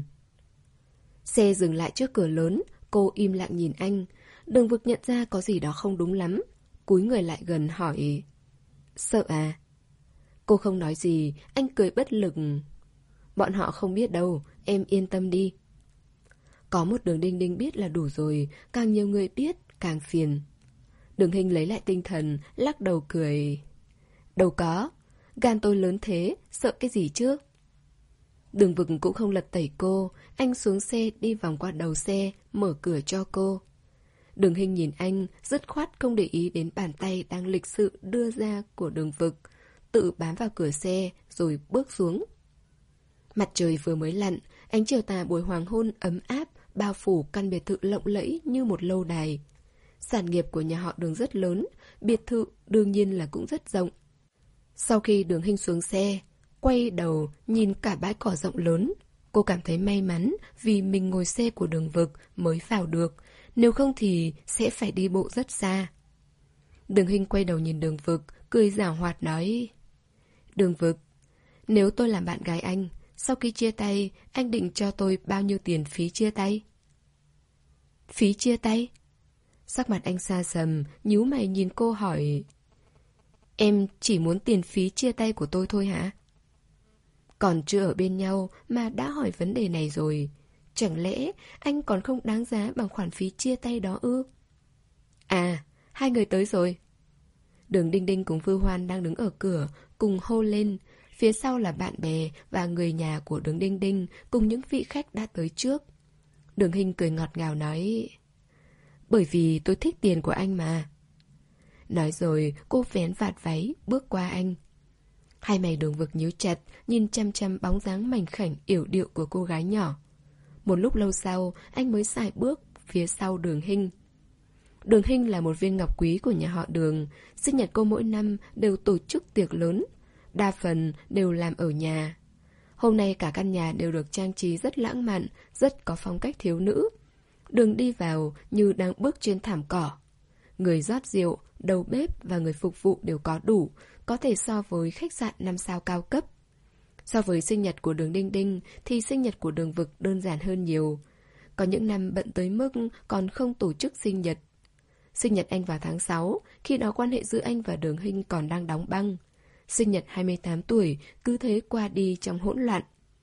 Xe dừng lại trước cửa lớn, cô im lặng nhìn anh. Đường Vực nhận ra có gì đó không đúng lắm, cúi người lại gần hỏi: Sợ à? Cô không nói gì, anh cười bất lực. Bọn họ không biết đâu, em yên tâm đi. Có một Đường Đinh Đinh biết là đủ rồi, càng nhiều người biết, càng phiền. Đường Hinh lấy lại tinh thần, lắc đầu cười. Đâu có, gan tôi lớn thế, sợ cái gì chứ? Đường Vực cũng không lật tẩy cô, anh xuống xe đi vòng qua đầu xe, mở cửa cho cô. Đường Hinh nhìn anh, dứt khoát không để ý đến bàn tay đang lịch sự đưa ra của Đường Vực, tự bám vào cửa xe rồi bước xuống. Mặt trời vừa mới lặn, ánh chiều tà buổi hoàng hôn ấm áp bao phủ căn biệt thự lộng lẫy như một lâu đài. Sản nghiệp của nhà họ Đường rất lớn, biệt thự đương nhiên là cũng rất rộng. Sau khi Đường Hinh xuống xe, quay đầu nhìn cả bãi cỏ rộng lớn, cô cảm thấy may mắn vì mình ngồi xe của Đường Vực mới vào được, nếu không thì sẽ phải đi bộ rất xa. Đường Hinh quay đầu nhìn Đường Vực, cười giảo hoạt nói: Đường Vực, nếu tôi làm bạn gái anh, sau khi chia tay, anh định cho tôi bao nhiêu tiền phí chia tay? Phí chia tay? Sắc mặt anh xa sầm, nhíu mày nhìn cô hỏi: Em chỉ muốn tiền phí chia tay của tôi thôi hả? Còn chưa ở bên nhau mà đã hỏi vấn đề này rồi. Chẳng lẽ anh còn không đáng giá bằng khoản phí chia tay đó ư? À, hai người tới rồi. Đường Đinh Đinh cùng Vư Hoan đang đứng ở cửa, cùng hô lên. Phía sau là bạn bè và người nhà của Đường Đinh Đinh cùng những vị khách đã tới trước. Đường Hinh cười ngọt ngào nói: Bởi vì tôi thích tiền của anh mà. Nói rồi cô vén vạt váy bước qua anh. Hai mày Đường Vực nhíu chặt, nhìn chăm chăm bóng dáng mảnh khảnh yểu điệu của cô gái nhỏ. Một lúc lâu sau, anh mới sải bước phía sau Đường Hinh. Đường Hinh là một viên ngọc quý của nhà họ Đường. Sinh nhật cô mỗi năm đều tổ chức tiệc lớn, đa phần đều làm ở nhà. Hôm nay cả căn nhà đều được trang trí rất lãng mạn, rất có phong cách thiếu nữ. Đường đi vào như đang bước trên thảm cỏ. Người rót rượu, đầu bếp và người phục vụ đều có đủ, có thể so với khách sạn năm sao cao cấp. So với sinh nhật của Đường Đinh Đinh thì sinh nhật của Đường Vực đơn giản hơn nhiều. Có những năm bận tới mức còn không tổ chức sinh nhật. Sinh nhật anh vào tháng sáu, khi đó quan hệ giữa anh và Đường Hinh còn đang đóng băng. Sinh nhật hai mươi tám tuổi cứ thế qua đi trong hỗn loạn.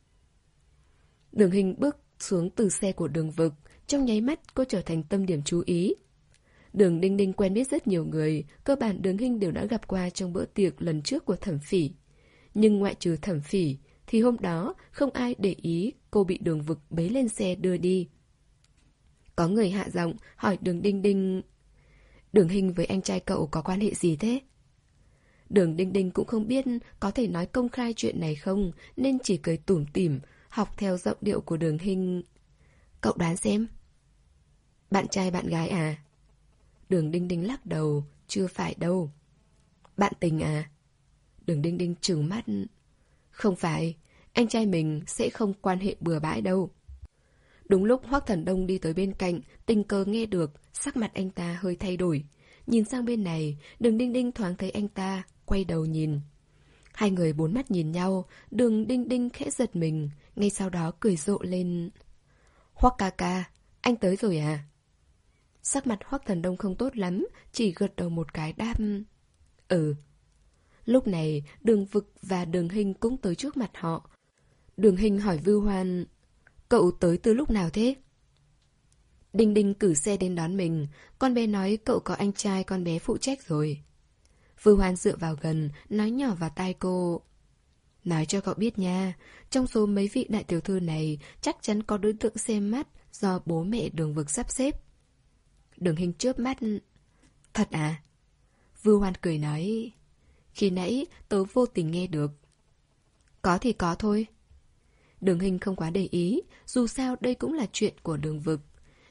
Đường Hinh bước xuống từ xe của Đường Vực, trong nháy mắt cô trở thành tâm điểm chú ý. Đường Đinh Đinh quen biết rất nhiều người, cơ bản Đường Hinh đều đã gặp qua trong bữa tiệc lần trước của Thẩm Phỉ. Nhưng ngoại trừ Thẩm Phỉ, thì hôm đó không ai để ý cô bị Đường Vực bế lên xe đưa đi. Có người hạ giọng hỏi Đường Đinh Đinh: Đường Hinh với anh trai cậu có quan hệ gì thế? Đường Đinh Đinh cũng không biết có thể nói công khai chuyện này không, nên chỉ cười tủm tỉm, học theo giọng điệu của Đường Hinh. Cậu đoán xem. Bạn trai bạn gái à? Đường Đinh Đinh lắc đầu, chưa phải đâu. Bạn tình à? Đường Đinh Đinh trừng mắt. Không phải, anh trai mình sẽ không quan hệ bừa bãi đâu. Đúng lúc Hoắc Thần Đông đi tới bên cạnh, tình cờ nghe được, sắc mặt anh ta hơi thay đổi. Nhìn sang bên này, Đường Đinh Đinh thoáng thấy anh ta, quay đầu nhìn. Hai người bốn mắt nhìn nhau, Đường Đinh Đinh khẽ giật mình, ngay sau đó cười rộ lên. Hoắc ca ca, anh tới rồi à? Sắc mặt Hoắc Thần Đông không tốt lắm, chỉ gật đầu một cái đáp. Ừ. Lúc này, Đường Vực và Đường Hinh cũng tới trước mặt họ. Đường Hinh hỏi Vưu Hoan: Cậu tới từ lúc nào thế? Đinh Đinh cử xe đến đón mình. Con bé nói cậu có anh trai con bé phụ trách rồi. Vưu Hoan dựa vào gần, nói nhỏ vào tai cô: Nói cho cậu biết nha, trong số mấy vị đại tiểu thư này chắc chắn có đối tượng xem mắt do bố mẹ Đường Vực sắp xếp. Đường Hinh chớp mắt. Thật à? Vưu Hoan cười nói: Khi nãy tớ vô tình nghe được. Có thì có thôi. Đường Hinh không quá để ý, dù sao đây cũng là chuyện của Đường Vực.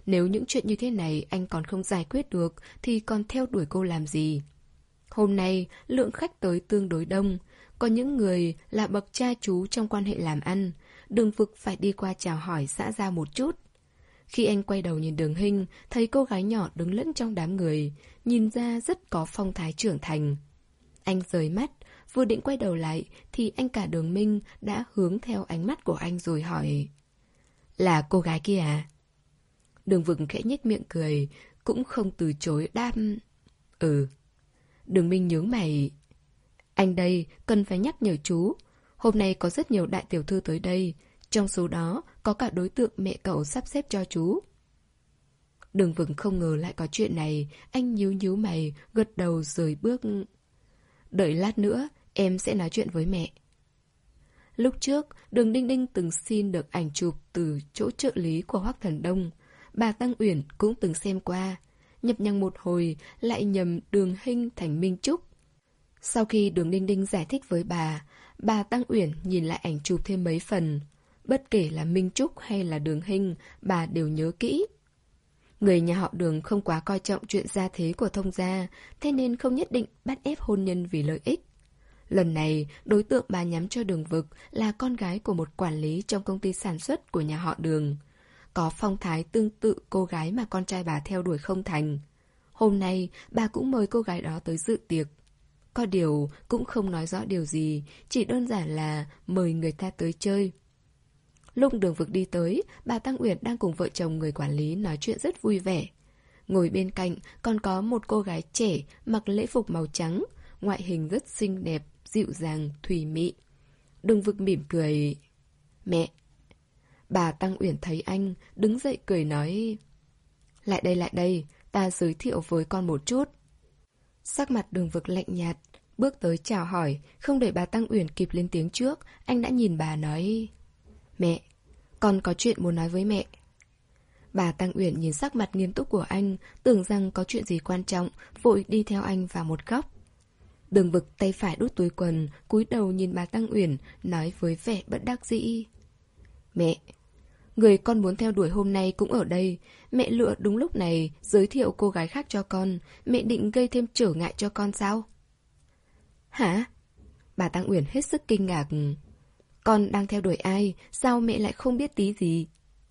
Nếu những chuyện như thế này anh còn không giải quyết được thì còn theo đuổi cô làm gì? Hôm nay, lượng khách tới tương đối đông. Có những người là bậc cha chú trong quan hệ làm ăn. Đường Vực phải đi qua chào hỏi xã giao một chút. Khi anh quay đầu nhìn Đường Hinh, thấy cô gái nhỏ đứng lẫn trong đám người, nhìn ra rất có phong thái trưởng thành. Anh rời mắt, vừa định quay đầu lại thì anh cả Đường Minh đã hướng theo ánh mắt của anh rồi hỏi: Là cô gái kia à? Đường Vực khẽ nhếch miệng cười, cũng không từ chối đáp: Ừ. Đường Minh nhướng mày: Anh đây cần phải nhắc nhở chú, hôm nay có rất nhiều đại tiểu thư tới đây, trong số đó có cả đối tượng mẹ cậu sắp xếp cho chú. Đường Vực không ngờ lại có chuyện này, anh nhíu nhíu mày, gật đầu rồi bước: Đợi lát nữa, em sẽ nói chuyện với mẹ. Lúc trước, Đường Đinh Đinh từng xin được ảnh chụp từ chỗ trợ lý của Hoắc Thần Đông. Bà Tăng Uyển cũng từng xem qua. Nhập nhằng một hồi, lại nhầm Đường Hinh thành Minh Trúc. Sau khi Đường Đinh Đinh giải thích với bà, bà Tăng Uyển nhìn lại ảnh chụp thêm mấy phần. Bất kể là Minh Trúc hay là Đường Hinh, bà đều nhớ kỹ. Người nhà họ Đường không quá coi trọng chuyện gia thế của thông gia, thế nên không nhất định bắt ép hôn nhân vì lợi ích. Lần này, đối tượng bà nhắm cho Đường Vực là con gái của một quản lý trong công ty sản xuất của nhà họ Đường. Có phong thái tương tự cô gái mà con trai bà theo đuổi không thành. Hôm nay, bà cũng mời cô gái đó tới dự tiệc. Có điều, cũng không nói rõ điều gì, chỉ đơn giản là mời người ta tới chơi. Lúc Đường Vực đi tới, bà Tăng Uyển đang cùng vợ chồng người quản lý nói chuyện rất vui vẻ. Ngồi bên cạnh còn có một cô gái trẻ mặc lễ phục màu trắng, ngoại hình rất xinh đẹp, dịu dàng, thùy mị. Đường Vực mỉm cười: Mẹ. Bà Tăng Uyển thấy anh, đứng dậy cười nói: Lại đây lại đây, ta giới thiệu với con một chút. Sắc mặt Đường Vực lạnh nhạt, bước tới chào hỏi, không để bà Tăng Uyển kịp lên tiếng trước, anh đã nhìn bà nói: Mẹ, con có chuyện muốn nói với mẹ. Bà Tăng Uyển nhìn sắc mặt nghiêm túc của anh, tưởng rằng có chuyện gì quan trọng, vội đi theo anh vào một góc. Đường Vực tay phải đút túi quần, cúi đầu nhìn bà Tăng Uyển, nói với vẻ bất đắc dĩ: Mẹ, người con muốn theo đuổi hôm nay cũng ở đây. Mẹ lựa đúng lúc này giới thiệu cô gái khác cho con. Mẹ định gây thêm trở ngại cho con sao? Hả? Bà Tăng Uyển hết sức kinh ngạc. Con đang theo đuổi ai? Sao mẹ lại không biết tí gì?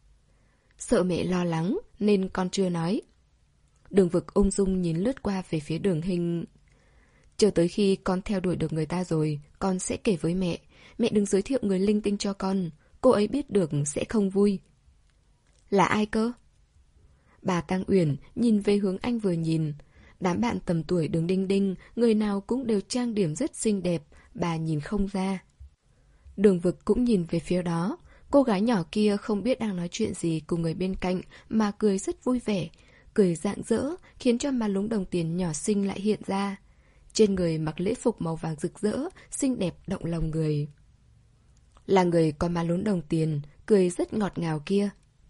Sợ mẹ lo lắng nên con chưa nói. Đường Vực ung dung nhìn lướt qua về phía Đường Hinh. Chờ tới khi con theo đuổi được người ta rồi, con sẽ kể với mẹ. Mẹ đừng giới thiệu người linh tinh cho con. Cô ấy biết được sẽ không vui. Là ai cơ? Bà Tăng Uyển nhìn về hướng anh vừa nhìn. Đám bạn tầm tuổi Đường Đinh Đinh, người nào cũng đều trang điểm rất xinh đẹp, bà nhìn không ra. Đường Vực cũng nhìn về phía đó. Cô gái nhỏ kia không biết đang nói chuyện gì cùng người bên cạnh mà cười rất vui vẻ. Cười rạng rỡ khiến cho má lúm đồng tiền nhỏ xinh lại hiện ra. Trên người mặc lễ phục màu vàng rực rỡ, xinh đẹp động lòng người. Là người có má lúm đồng tiền, cười rất ngọt ngào kia.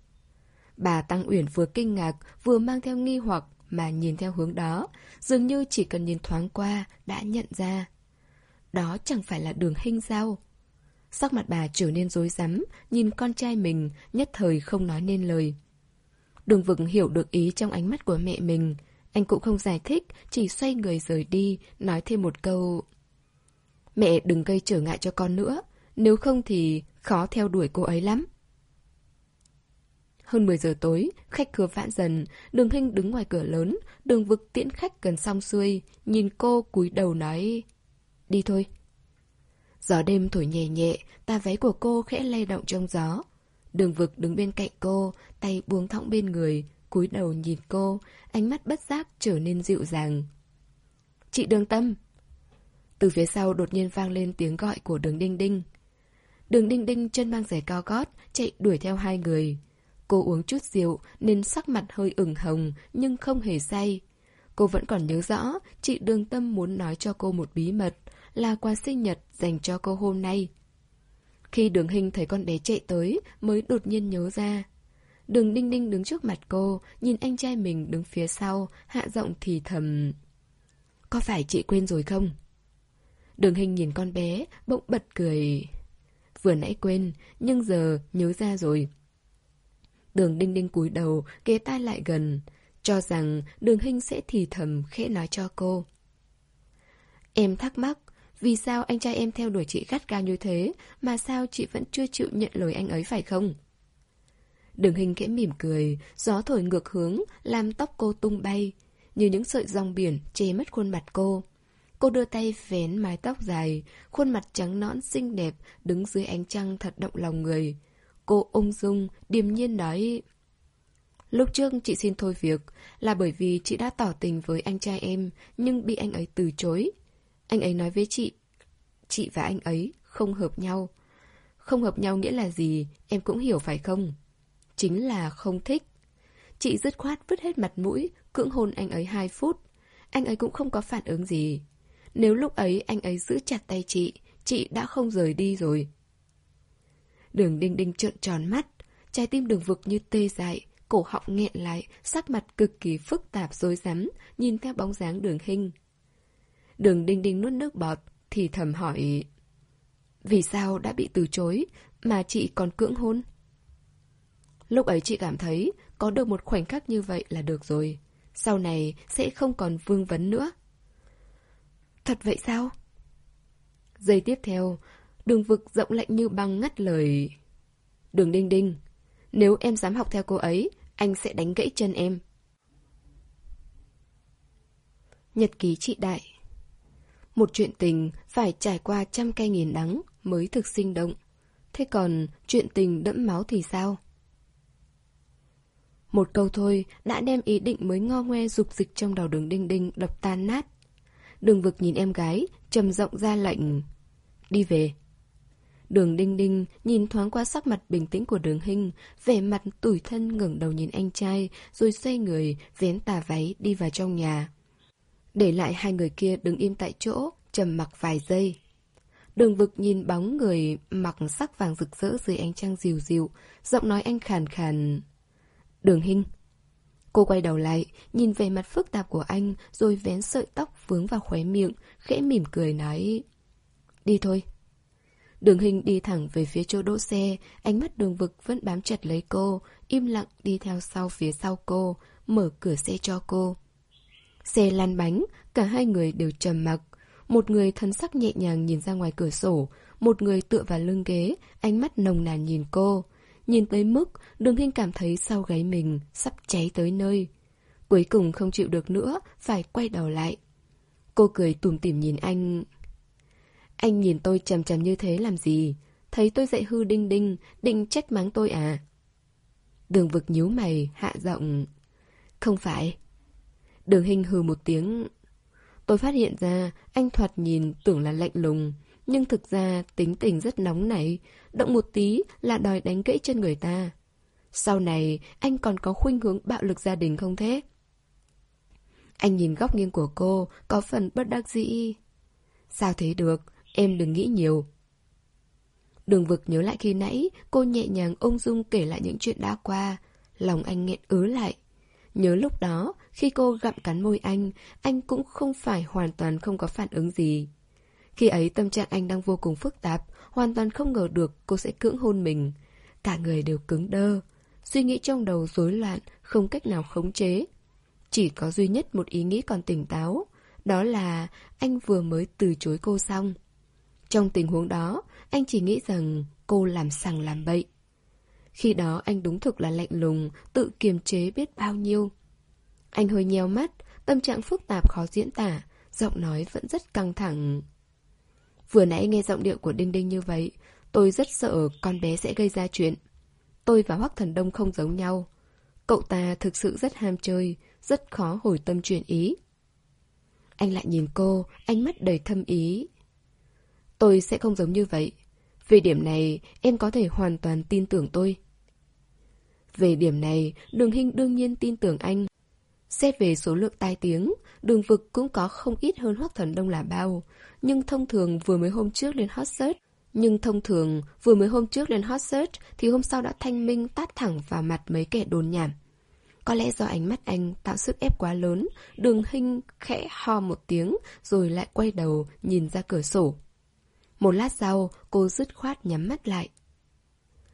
Bà Tăng Uyển vừa kinh ngạc, vừa mang theo nghi hoặc mà nhìn theo hướng đó, dường như chỉ cần nhìn thoáng qua đã nhận ra. Đó chẳng phải là Đường Hinh sao? Sắc mặt bà trở nên rối rắm, nhìn con trai mình, nhất thời không nói nên lời. Đường Vực hiểu được ý trong ánh mắt của mẹ mình. Anh cũng không giải thích, chỉ xoay người rời đi, nói thêm một câu: Mẹ đừng gây trở ngại cho con nữa, nếu không thì khó theo đuổi cô ấy lắm. Hơn mười giờ tối, khách khứa vãn dần, Đường Hinh đứng ngoài cửa lớn, Đường Vực tiễn khách gần xong xuôi, nhìn cô cúi đầu nói: Đi thôi. Gió đêm thổi nhẹ nhẹ, tà váy của cô khẽ lay động trong gió. Đường Vực đứng bên cạnh cô, tay buông thõng bên người, cúi đầu nhìn cô, ánh mắt bất giác trở nên dịu dàng. Chị Đường Tâm. Từ phía sau đột nhiên vang lên tiếng gọi của Đường Đinh Đinh. Đường Đinh Đinh chân mang giày cao gót, chạy đuổi theo hai người. Cô uống chút rượu nên sắc mặt hơi ửng hồng nhưng không hề say. Cô vẫn còn nhớ rõ chị Đường Tâm muốn nói cho cô một bí mật, là quà sinh nhật dành cho cô hôm nay. Khi Đường Hinh thấy con bé chạy tới mới đột nhiên nhớ ra. Đường Đinh Đinh đứng trước mặt cô, nhìn anh trai mình đứng phía sau, hạ giọng thì thầm: Có phải chị quên rồi không? Đường Hinh nhìn con bé, bỗng bật cười. Vừa nãy quên, nhưng giờ nhớ ra rồi. Đường Đinh Đinh cúi đầu, ghé tai lại gần, cho rằng Đường Hinh sẽ thì thầm khẽ nói cho cô. Em thắc mắc, vì sao anh trai em theo đuổi chị gắt gao như thế, mà sao chị vẫn chưa chịu nhận lời anh ấy phải không? Đường Hinh khẽ mỉm cười, gió thổi ngược hướng, làm tóc cô tung bay, như những sợi rong biển che mất khuôn mặt cô. Cô đưa tay vén mái tóc dài, khuôn mặt trắng nõn xinh đẹp, đứng dưới ánh trăng thật động lòng người. Cô ung dung, điềm nhiên nói: Lúc trước chị xin thôi việc là bởi vì chị đã tỏ tình với anh trai em, nhưng bị anh ấy từ chối. Anh ấy nói với chị, chị và anh ấy không hợp nhau. Không hợp nhau nghĩa là gì, em cũng hiểu phải không? Chính là không thích. Chị dứt khoát vứt hết mặt mũi, cưỡng hôn anh ấy hai phút. Anh ấy cũng không có phản ứng gì. Nếu lúc ấy anh ấy giữ chặt tay chị, chị đã không rời đi rồi. Đường Đinh Đinh trợn tròn mắt, trái tim Đường Vực như tê dại, cổ họng nghẹn lại, sắc mặt cực kỳ phức tạp rối rắm, nhìn theo bóng dáng Đường Hinh. Đường Đinh Đinh nuốt nước bọt, thì thầm hỏi: Vì sao đã bị từ chối, mà chị còn cưỡng hôn? Lúc ấy chị cảm thấy có được một khoảnh khắc như vậy là được rồi. Sau này sẽ không còn vương vấn nữa. Thật vậy sao? Giây tiếp theo, Đường Vực rộng lạnh như băng ngắt lời: Đường Đinh Đinh, nếu em dám học theo cô ấy, anh sẽ đánh gãy chân em. Nhật ký chị Đại. Một chuyện tình phải trải qua trăm cây nghìn đắng mới thực sinh động. Thế còn chuyện tình đẫm máu thì sao? Một câu thôi đã đem ý định mới ngo ngoe dục dịch trong đầu Đường Đinh Đinh đập tan nát. Đường Vực nhìn em gái, trầm giọng ra lệnh: Đi về. Đường Đinh Đinh nhìn thoáng qua sắc mặt bình tĩnh của Đường Hinh, vẻ mặt tủi thân ngẩng đầu nhìn anh trai, rồi xoay người, vén tà váy đi vào trong nhà. Để lại hai người kia đứng im tại chỗ, trầm mặc vài giây. Đường Vực nhìn bóng người mặc sắc vàng rực rỡ dưới ánh trăng dịu dịu, giọng nói anh khàn khàn: Đường Hinh. Cô quay đầu lại, nhìn về mặt phức tạp của anh, rồi vén sợi tóc vướng vào khóe miệng, khẽ mỉm cười nói: Đi thôi. Đường Hinh đi thẳng về phía chỗ đỗ xe, ánh mắt Đường Vực vẫn bám chặt lấy cô, im lặng đi theo sau phía sau cô, mở cửa xe cho cô. Xe lăn bánh, cả hai người đều trầm mặc. Một người thần sắc nhẹ nhàng nhìn ra ngoài cửa sổ, một người tựa vào lưng ghế, ánh mắt nồng nàn nhìn cô. Nhìn tới mức Đường Hinh cảm thấy sau gáy mình sắp cháy tới nơi. Cuối cùng không chịu được nữa, phải quay đầu lại. Cô cười tủm tỉm nhìn anh. Anh nhìn tôi chằm chằm như thế làm gì? Thấy tôi dạy hư Đinh Đinh, định trách mắng tôi à? Đường Vực nhíu mày, hạ giọng: Không phải. Đường Hinh hừ một tiếng. Tôi phát hiện ra anh thoạt nhìn tưởng là lạnh lùng, nhưng thực ra tính tình rất nóng nảy, động một tí là đòi đánh gãy chân người ta. Sau này anh còn có khuynh hướng bạo lực gia đình không thế? Anh nhìn góc nghiêng của cô, có phần bất đắc dĩ. Sao thế được, em đừng nghĩ nhiều. Đường Vực nhớ lại khi nãy cô nhẹ nhàng ung dung kể lại những chuyện đã qua, lòng anh nghẹn ứ lại. Nhớ lúc đó, khi cô gặm cắn môi anh, anh cũng không phải hoàn toàn không có phản ứng gì. Khi ấy tâm trạng anh đang vô cùng phức tạp, hoàn toàn không ngờ được cô sẽ cưỡng hôn mình. Cả người đều cứng đơ, suy nghĩ trong đầu rối loạn, không cách nào khống chế. Chỉ có duy nhất một ý nghĩ còn tỉnh táo, đó là anh vừa mới từ chối cô xong. Trong tình huống đó, anh chỉ nghĩ rằng cô làm sằng làm bậy. Khi đó anh đúng thực là lạnh lùng, tự kiềm chế biết bao nhiêu. Anh hơi nheo mắt, tâm trạng phức tạp khó diễn tả, giọng nói vẫn rất căng thẳng. Vừa nãy nghe giọng điệu của Đinh Đinh như vậy, tôi rất sợ con bé sẽ gây ra chuyện. Tôi và Hoắc Thần Đông không giống nhau. Cậu ta thực sự rất ham chơi, rất khó hồi tâm chuyển ý. Anh lại nhìn cô, ánh mắt đầy thâm ý. Tôi sẽ không giống như vậy. Về điểm này, em có thể hoàn toàn tin tưởng tôi. Về điểm này, Đường Hinh đương nhiên tin tưởng anh. Xét về số lượng tai tiếng, Đường Vực cũng có không ít hơn Hoắc Thần Đông là bao. Nhưng thông thường vừa mới hôm trước lên hot search, nhưng thông thường vừa mới hôm trước lên hot search thì hôm sau đã thanh minh tát thẳng vào mặt mấy kẻ đồn nhảm. Có lẽ do ánh mắt anh tạo sức ép quá lớn, Đường Hinh khẽ ho một tiếng rồi lại quay đầu nhìn ra cửa sổ. Một lát sau, cô dứt khoát nhắm mắt lại.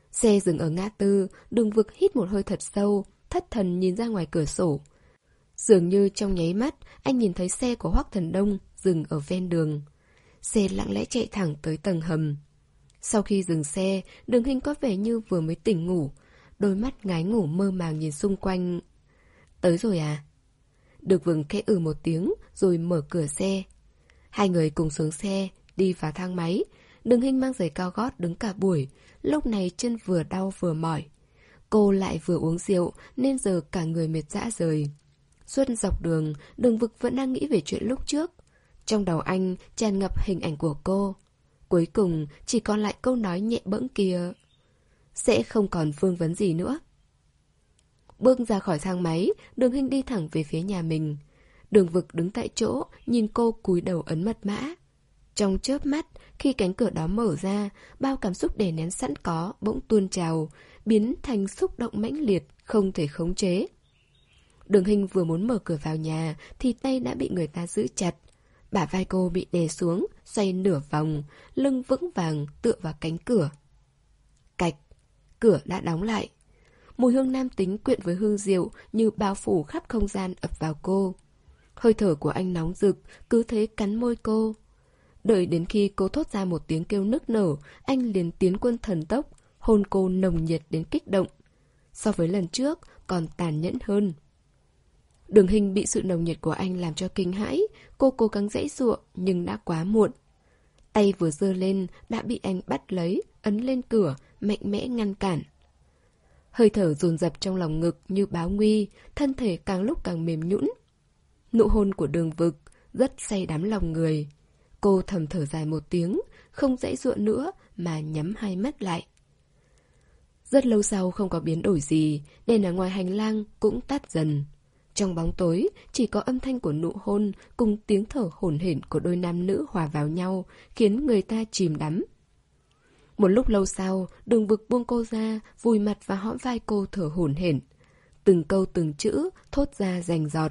Xe dừng ở ngã tư, Đường Vực hít một hơi thật sâu, thất thần nhìn ra ngoài cửa sổ. Dường như trong nháy mắt, anh nhìn thấy xe của Hoắc Thần Đông dừng ở ven đường. Xe lặng lẽ chạy thẳng tới tầng hầm. Sau khi dừng xe, Đường Hinh có vẻ như vừa mới tỉnh ngủ, đôi mắt ngái ngủ mơ màng nhìn xung quanh. Tới rồi à? Được Vừng khẽ ừ một tiếng rồi mở cửa xe. Hai người cùng xuống xe, đi vào thang máy. Đường Hinh mang giày cao gót đứng cả buổi, lúc này chân vừa đau vừa mỏi. Cô lại vừa uống rượu nên giờ cả người mệt rã rời. Suốt dọc đường, Đường Vực vẫn đang nghĩ về chuyện lúc trước. Trong đầu anh tràn ngập hình ảnh của cô. Cuối cùng chỉ còn lại câu nói nhẹ bẫng kia. Sẽ không còn vương vấn gì nữa. Bước ra khỏi thang máy, Đường Hinh đi thẳng về phía nhà mình. Đường Vực đứng tại chỗ, nhìn cô cúi đầu ấn mật mã. Trong chớp mắt, khi cánh cửa đó mở ra, bao cảm xúc đè nén sẵn có bỗng tuôn trào, biến thành xúc động mãnh liệt, không thể khống chế. Đường Hinh vừa muốn mở cửa vào nhà thì tay đã bị người ta giữ chặt. Bả vai cô bị đè xuống, xoay nửa vòng, lưng vững vàng tựa vào cánh cửa. Cạch, cửa đã đóng lại. Mùi hương nam tính quyện với hương rượu như bao phủ khắp không gian ập vào cô. Hơi thở của anh nóng rực, cứ thế cắn môi cô. Đợi đến khi cô thốt ra một tiếng kêu nức nở, anh liền tiến quân thần tốc, hôn cô nồng nhiệt đến kích động. So với lần trước, còn tàn nhẫn hơn. Đường Hinh bị sự nồng nhiệt của anh làm cho kinh hãi, cô cố gắng giãy giụa nhưng đã quá muộn. Tay vừa giơ lên đã bị anh bắt lấy, ấn lên cửa, mạnh mẽ ngăn cản. Hơi thở dồn dập trong lòng ngực như báo nguy, thân thể càng lúc càng mềm nhũn. Nụ hôn của Đường Vực rất say đắm lòng người. Cô thầm thở dài một tiếng, không giãy giụa nữa mà nhắm hai mắt lại. Rất lâu sau không có biến đổi gì, đèn ở ngoài hành lang cũng tắt dần. Trong bóng tối, chỉ có âm thanh của nụ hôn cùng tiếng thở hổn hển của đôi nam nữ hòa vào nhau, khiến người ta chìm đắm. Một lúc lâu sau, Đường Vực buông cô ra, vùi mặt và hõm vai cô thở hổn hển. Từng câu từng chữ thốt ra rành rọt.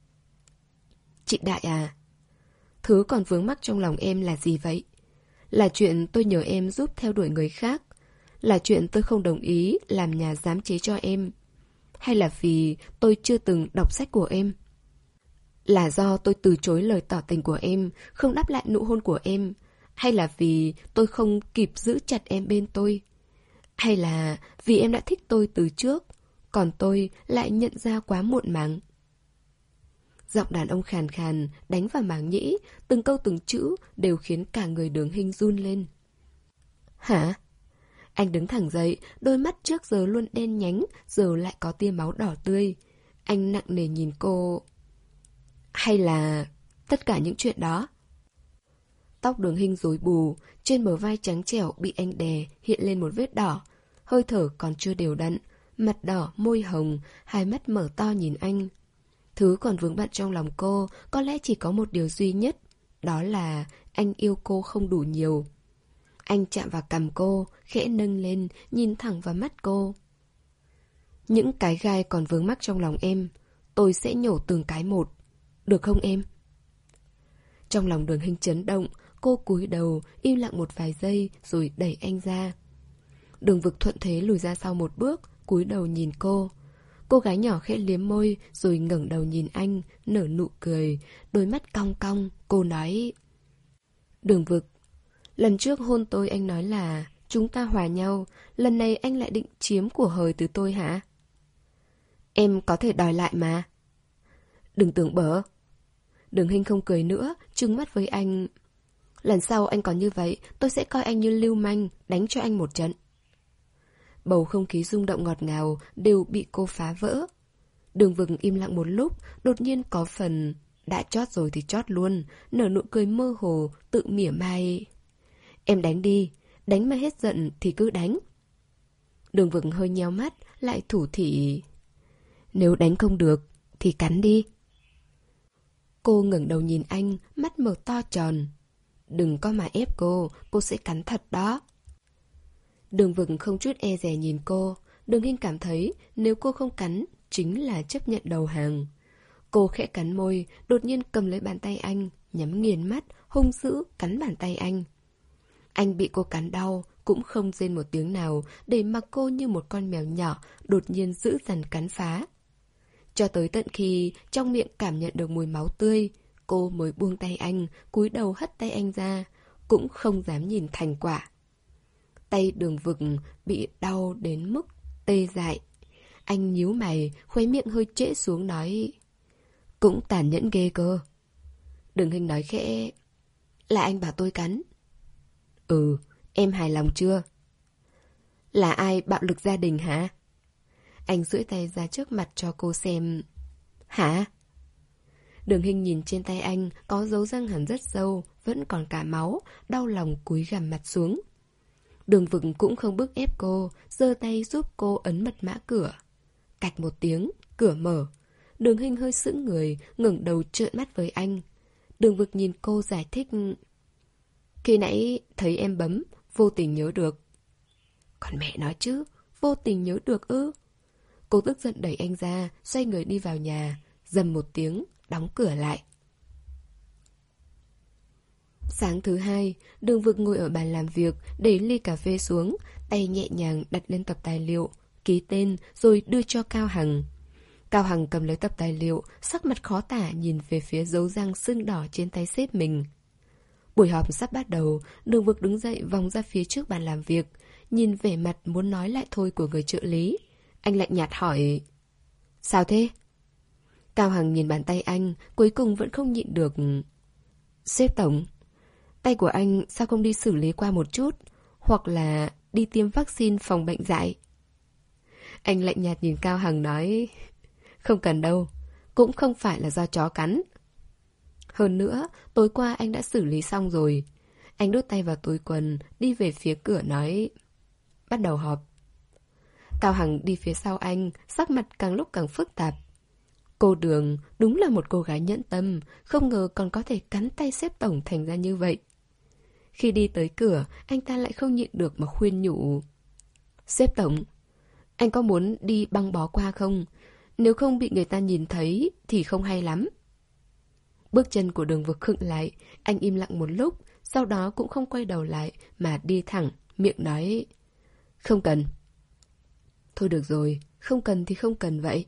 Chị Đại à, thứ còn vướng mắc trong lòng em là gì vậy? Là chuyện tôi nhờ em giúp theo đuổi người khác? Là chuyện tôi không đồng ý làm nhà giám chế cho em? Hay là vì tôi chưa từng đọc sách của em? Là do tôi từ chối lời tỏ tình của em, không đáp lại nụ hôn của em? Hay là vì tôi không kịp giữ chặt em bên tôi? Hay là vì em đã thích tôi từ trước, còn tôi lại nhận ra quá muộn màng? Giọng đàn ông khàn khàn, đánh vào màng nhĩ, từng câu từng chữ đều khiến cả người Đường Hinh run lên. Hả? Anh đứng thẳng dậy, đôi mắt trước giờ luôn đen nhánh, giờ lại có tia máu đỏ tươi. Anh nặng nề nhìn cô. Hay là tất cả những chuyện đó? Tóc Đường Hinh rối bù, trên bờ vai trắng trẻo bị anh đè hiện lên một vết đỏ. Hơi thở còn chưa đều đặn, mặt đỏ, môi hồng, hai mắt mở to nhìn anh. Thứ còn vướng bận trong lòng cô có lẽ chỉ có một điều duy nhất, đó là anh yêu cô không đủ nhiều. Anh chạm vào cằm cô, khẽ nâng lên, nhìn thẳng vào mắt cô. Những cái gai còn vướng mắc trong lòng em, tôi sẽ nhổ từng cái một. Được không em? Trong lòng Đường Hinh chấn động, cô cúi đầu, im lặng một vài giây rồi đẩy anh ra. Đường Vực thuận thế lùi ra sau một bước, cúi đầu nhìn cô. Cô gái nhỏ khẽ liếm môi rồi ngẩng đầu nhìn anh, nở nụ cười, đôi mắt cong cong, cô nói: Đường Vực, lần trước hôn tôi anh nói là chúng ta hòa nhau, lần này anh lại định chiếm của hời từ tôi hả? Em có thể đòi lại mà. Đừng tưởng bở. Đường Hinh không cười nữa, trừng mắt với anh. Lần sau anh còn như vậy, tôi sẽ coi anh như lưu manh, đánh cho anh một trận. Bầu không khí rung động ngọt ngào đều bị cô phá vỡ. Đường Vực im lặng một lúc, đột nhiên có phần đã chót rồi thì chót luôn, nở nụ cười mơ hồ, tự mỉa mai. Em đánh đi, đánh mà hết giận thì cứ đánh. Đường Vực hơi nheo mắt, lại thủ thỉ. Nếu đánh không được thì cắn đi. Cô ngẩng đầu nhìn anh, mắt mở to tròn. Đừng có mà ép cô, cô sẽ cắn thật đó. Đường Vực không chút e dè nhìn cô. Đường Hinh cảm thấy nếu cô không cắn chính là chấp nhận đầu hàng. Cô khẽ cắn môi, đột nhiên cầm lấy bàn tay anh, nhắm nghiền mắt, hung dữ cắn bàn tay anh. Anh bị cô cắn đau, cũng không rên một tiếng nào, để mặc cô như một con mèo nhỏ đột nhiên dữ dằn cắn phá. Cho tới tận khi trong miệng cảm nhận được mùi máu tươi, cô mới buông tay anh, cúi đầu hất tay anh ra, cũng không dám nhìn thành quả. Tay Đường Vực bị đau đến mức tê dại. Anh nhíu mày, khóe miệng hơi trễ xuống nói: cũng tàn nhẫn ghê cơ. Đường Hinh nói khẽ: là anh bảo tôi cắn. Ừ, em hài lòng chưa? Là ai bạo lực gia đình hả? Anh duỗi tay ra trước mặt cho cô xem. Hả? Đường Hinh nhìn trên tay anh, có dấu răng hẳn rất sâu, vẫn còn cả máu, đau lòng cúi gằm mặt xuống. Đường Vực cũng không bức ép cô, giơ tay giúp cô ấn mật mã cửa. Cạch một tiếng, cửa mở. Đường Hinh hơi sững người, ngẩng đầu trợn mắt với anh. Đường Vực nhìn cô giải thích: khi nãy thấy em bấm, vô tình nhớ được. Còn mẹ nói chứ, vô tình nhớ được ư? Cô tức giận đẩy anh ra, xoay người đi vào nhà, dầm một tiếng, đóng cửa lại. Sáng thứ hai, Đường Vực ngồi ở bàn làm việc, để ly cà phê xuống, tay nhẹ nhàng đặt lên tập tài liệu, ký tên rồi đưa cho Cao Hằng. Cao Hằng cầm lấy tập tài liệu, sắc mặt khó tả nhìn về phía dấu răng sưng đỏ trên tay sếp mình. Buổi họp sắp bắt đầu, Đường Vực đứng dậy vòng ra phía trước bàn làm việc, nhìn vẻ mặt muốn nói lại thôi của người trợ lý. Anh lạnh nhạt hỏi: sao thế? Cao Hằng nhìn bàn tay anh, cuối cùng vẫn không nhịn được. Sếp tổng, tay của anh sao không đi xử lý qua một chút, hoặc là đi tiêm vaccine phòng bệnh dại? Anh lạnh nhạt nhìn Cao Hằng nói: không cần đâu, cũng không phải là do chó cắn. Hơn nữa, tối qua anh đã xử lý xong rồi. Anh đút tay vào túi quần, đi về phía cửa nói: bắt đầu họp. Cao Hằng đi phía sau anh, sắc mặt càng lúc càng phức tạp. Cô Đường đúng là một cô gái nhẫn tâm, không ngờ còn có thể cắn tay sếp tổng thành ra như vậy. Khi đi tới cửa, anh ta lại không nhịn được mà khuyên nhủ: sếp tổng, anh có muốn đi băng bó qua không? Nếu không bị người ta nhìn thấy thì không hay lắm. Bước chân của Đường Vực khựng lại, anh im lặng một lúc, sau đó cũng không quay đầu lại mà đi thẳng, miệng nói: không cần. Thôi được rồi, không cần thì không cần vậy.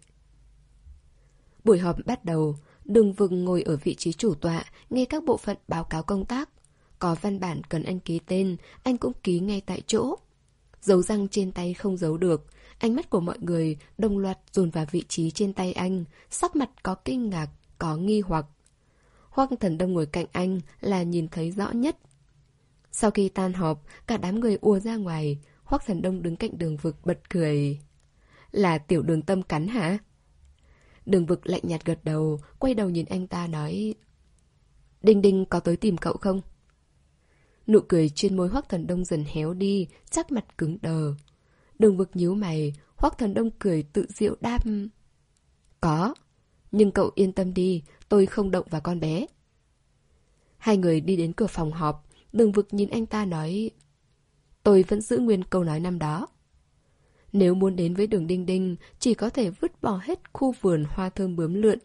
Buổi họp bắt đầu, Đường Vực ngồi ở vị trí chủ tọa, nghe các bộ phận báo cáo công tác. Có văn bản cần anh ký tên, anh cũng ký ngay tại chỗ. Dấu răng trên tay không giấu được, ánh mắt của mọi người đồng loạt dồn vào vị trí trên tay anh, sắc mặt có kinh ngạc, có nghi hoặc. Hoắc Thần Đông ngồi cạnh anh là nhìn thấy rõ nhất. Sau khi tan họp, cả đám người ùa ra ngoài, Hoắc Thần Đông đứng cạnh Đường Vực bật cười. Là tiểu Đường Tâm cắn hả? Đường Vực lạnh nhạt gật đầu, quay đầu nhìn anh ta nói: Đinh Đinh có tới tìm cậu không? Nụ cười trên môi Hoắc Thần Đông dần héo đi, sắc mặt cứng đờ. Đường Vực nhíu mày, Hoắc Thần Đông cười tự diệu đáp: có, nhưng cậu yên tâm đi, tôi không động vào con bé. Hai người đi đến cửa phòng họp, Đường Vực nhìn anh ta nói: tôi vẫn giữ nguyên câu nói năm đó. Nếu muốn đến với Đường Đinh Đinh, chỉ có thể vứt bỏ hết khu vườn hoa thơm bướm lượn.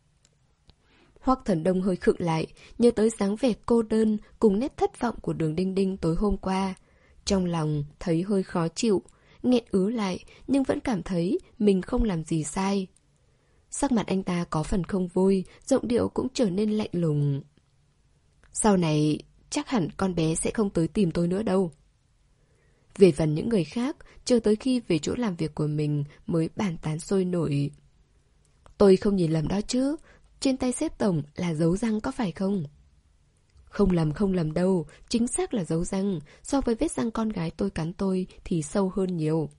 Hoắc Thần Đông hơi khựng lại, nhớ tới dáng vẻ cô đơn cùng nét thất vọng của Đường Đinh Đinh tối hôm qua. Trong lòng thấy hơi khó chịu, nghẹn ứ lại nhưng vẫn cảm thấy mình không làm gì sai. Sắc mặt anh ta có phần không vui, giọng điệu cũng trở nên lạnh lùng. Sau này chắc hẳn con bé sẽ không tới tìm tôi nữa đâu. Về phần những người khác, chờ tới khi về chỗ làm việc của mình mới bàn tán sôi nổi. Tôi không nhìn lầm đó chứ, trên tay sếp tổng là dấu răng có phải không? Không lầm không lầm đâu, chính xác là dấu răng, so với vết răng con gái tôi cắn tôi thì sâu hơn nhiều.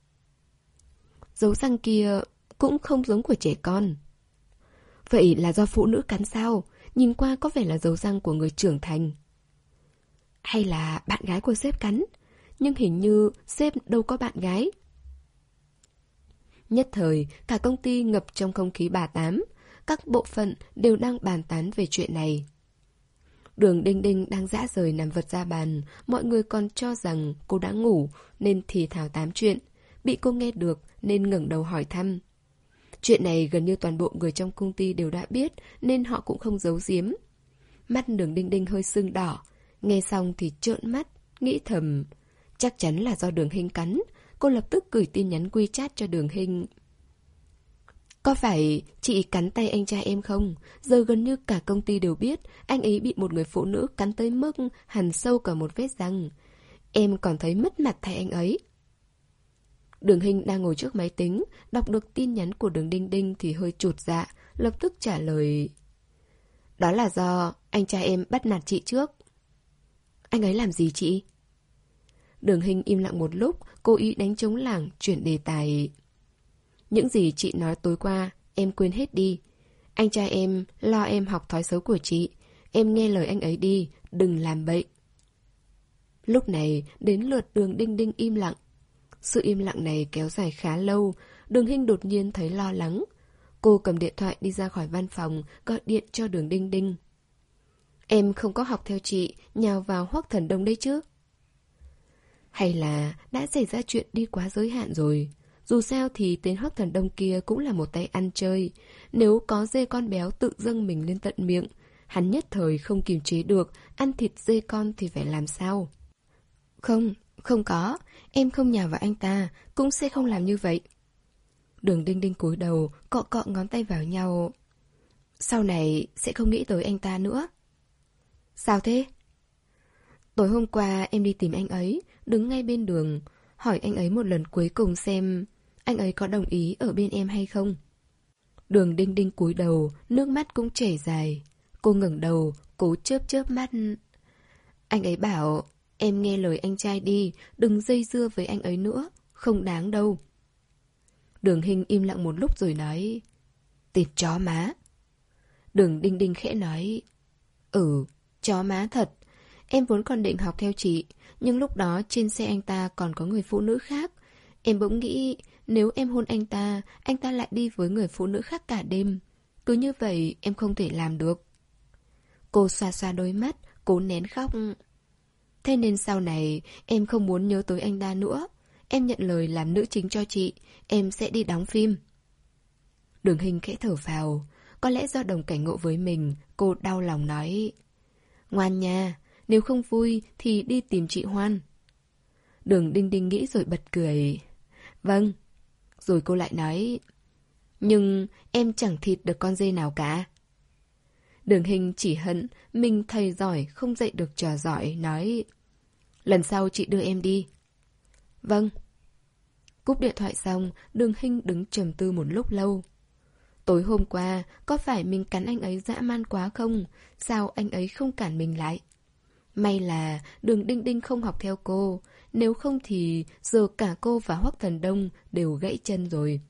Dấu răng kia cũng không giống của trẻ con. Vậy là do phụ nữ cắn sao? Nhìn qua có vẻ là dấu răng của người trưởng thành. Hay là bạn gái của sếp cắn? Nhưng hình như sếp đâu có bạn gái. Nhất thời, cả công ty ngập trong không khí bà tám. Các bộ phận đều đang bàn tán về chuyện này. Đường Đinh Đinh đang dã rời nằm vật ra bàn. Mọi người còn cho rằng cô đã ngủ nên thì thào tám chuyện. Bị cô nghe được nên ngẩng đầu hỏi thăm. Chuyện này gần như toàn bộ người trong công ty đều đã biết nên họ cũng không giấu giếm. Mắt Đường Đinh Đinh hơi sưng đỏ. Nghe xong thì trợn mắt, nghĩ thầm: Chắc chắn là do Đường Hinh cắn. Cô lập tức gửi tin nhắn WeChat cho Đường Hinh. Có phải chị cắn tay anh trai em không? Giờ gần như cả công ty đều biết anh ấy bị một người phụ nữ cắn tới mức hằn sâu cả một vết răng. Em còn thấy mất mặt thay anh ấy. Đường Hinh đang ngồi trước máy tính, đọc được tin nhắn của Đường Đinh Đinh thì hơi chột dạ, lập tức trả lời. Đó là do anh trai em bắt nạt chị trước. Anh ấy làm gì chị? Đường Hinh im lặng một lúc, cố ý đánh trống lảng, chuyển đề tài. Những gì chị nói tối qua, em quên hết đi. Anh trai em lo em học thói xấu của chị. Em nghe lời anh ấy đi, đừng làm bậy. Lúc này, đến lượt Đường Đinh Đinh im lặng. Sự im lặng này kéo dài khá lâu, Đường Hinh đột nhiên thấy lo lắng. Cô cầm điện thoại đi ra khỏi văn phòng, gọi điện cho Đường Đinh Đinh. Em không có học theo chị, nhào vào Hoắc Thần Đông đấy chứ? Hay là đã xảy ra chuyện đi quá giới hạn rồi? Dù sao thì tên Hoắc Thần Đông kia cũng là một tay ăn chơi. Nếu có dê con béo tự dâng mình lên tận miệng, hắn nhất thời không kiềm chế được, ăn thịt dê con thì phải làm sao? Không, không có, em không nhào vào anh ta, cũng sẽ không làm như vậy. Đường Đinh Đinh cúi đầu, cọ cọ ngón tay vào nhau. Sau này sẽ không nghĩ tới anh ta nữa. Sao thế? Tối hôm qua em đi tìm anh ấy, đứng ngay bên đường, hỏi anh ấy một lần cuối cùng xem anh ấy có đồng ý ở bên em hay không. Đường Đinh Đinh cúi đầu, nước mắt cũng chảy dài. Cô ngẩng đầu, cố chớp chớp mắt. Anh ấy bảo, em nghe lời anh trai đi, đừng dây dưa với anh ấy nữa, không đáng đâu. Đường Hinh im lặng một lúc rồi nói, tịt chó má. Đường Đinh Đinh khẽ nói, ừ, chó má thật. Em vốn còn định học theo chị, nhưng lúc đó trên xe anh ta còn có người phụ nữ khác. Em bỗng nghĩ nếu em hôn anh ta, anh ta lại đi với người phụ nữ khác cả đêm. Cứ như vậy em không thể làm được. Cô xoa xoa đôi mắt, cố nén khóc. Thế nên sau này em không muốn nhớ tới anh ta nữa. Em nhận lời làm nữ chính cho chị, em sẽ đi đóng phim. Đường Hinh khẽ thở phào. Có lẽ do đồng cảnh ngộ với mình, cô đau lòng nói, ngoan nha, nếu không vui thì đi tìm chị Hoan. Đường Đinh Đinh nghĩ rồi bật cười. Vâng. Rồi cô lại nói, nhưng em chẳng thịt được con dê nào cả. Đường Hinh chỉ hận mình thầy giỏi không dạy được trò giỏi, nói, lần sau chị đưa em đi. Vâng. Cúp điện thoại xong, Đường Hinh đứng trầm tư một lúc lâu. Tối hôm qua, có phải mình cắn anh ấy dã man quá không? Sao anh ấy không cản mình lại? May là Đường Đinh Đinh không học theo cô, nếu không thì giờ cả cô và Hoắc Thần Đông đều gãy chân rồi.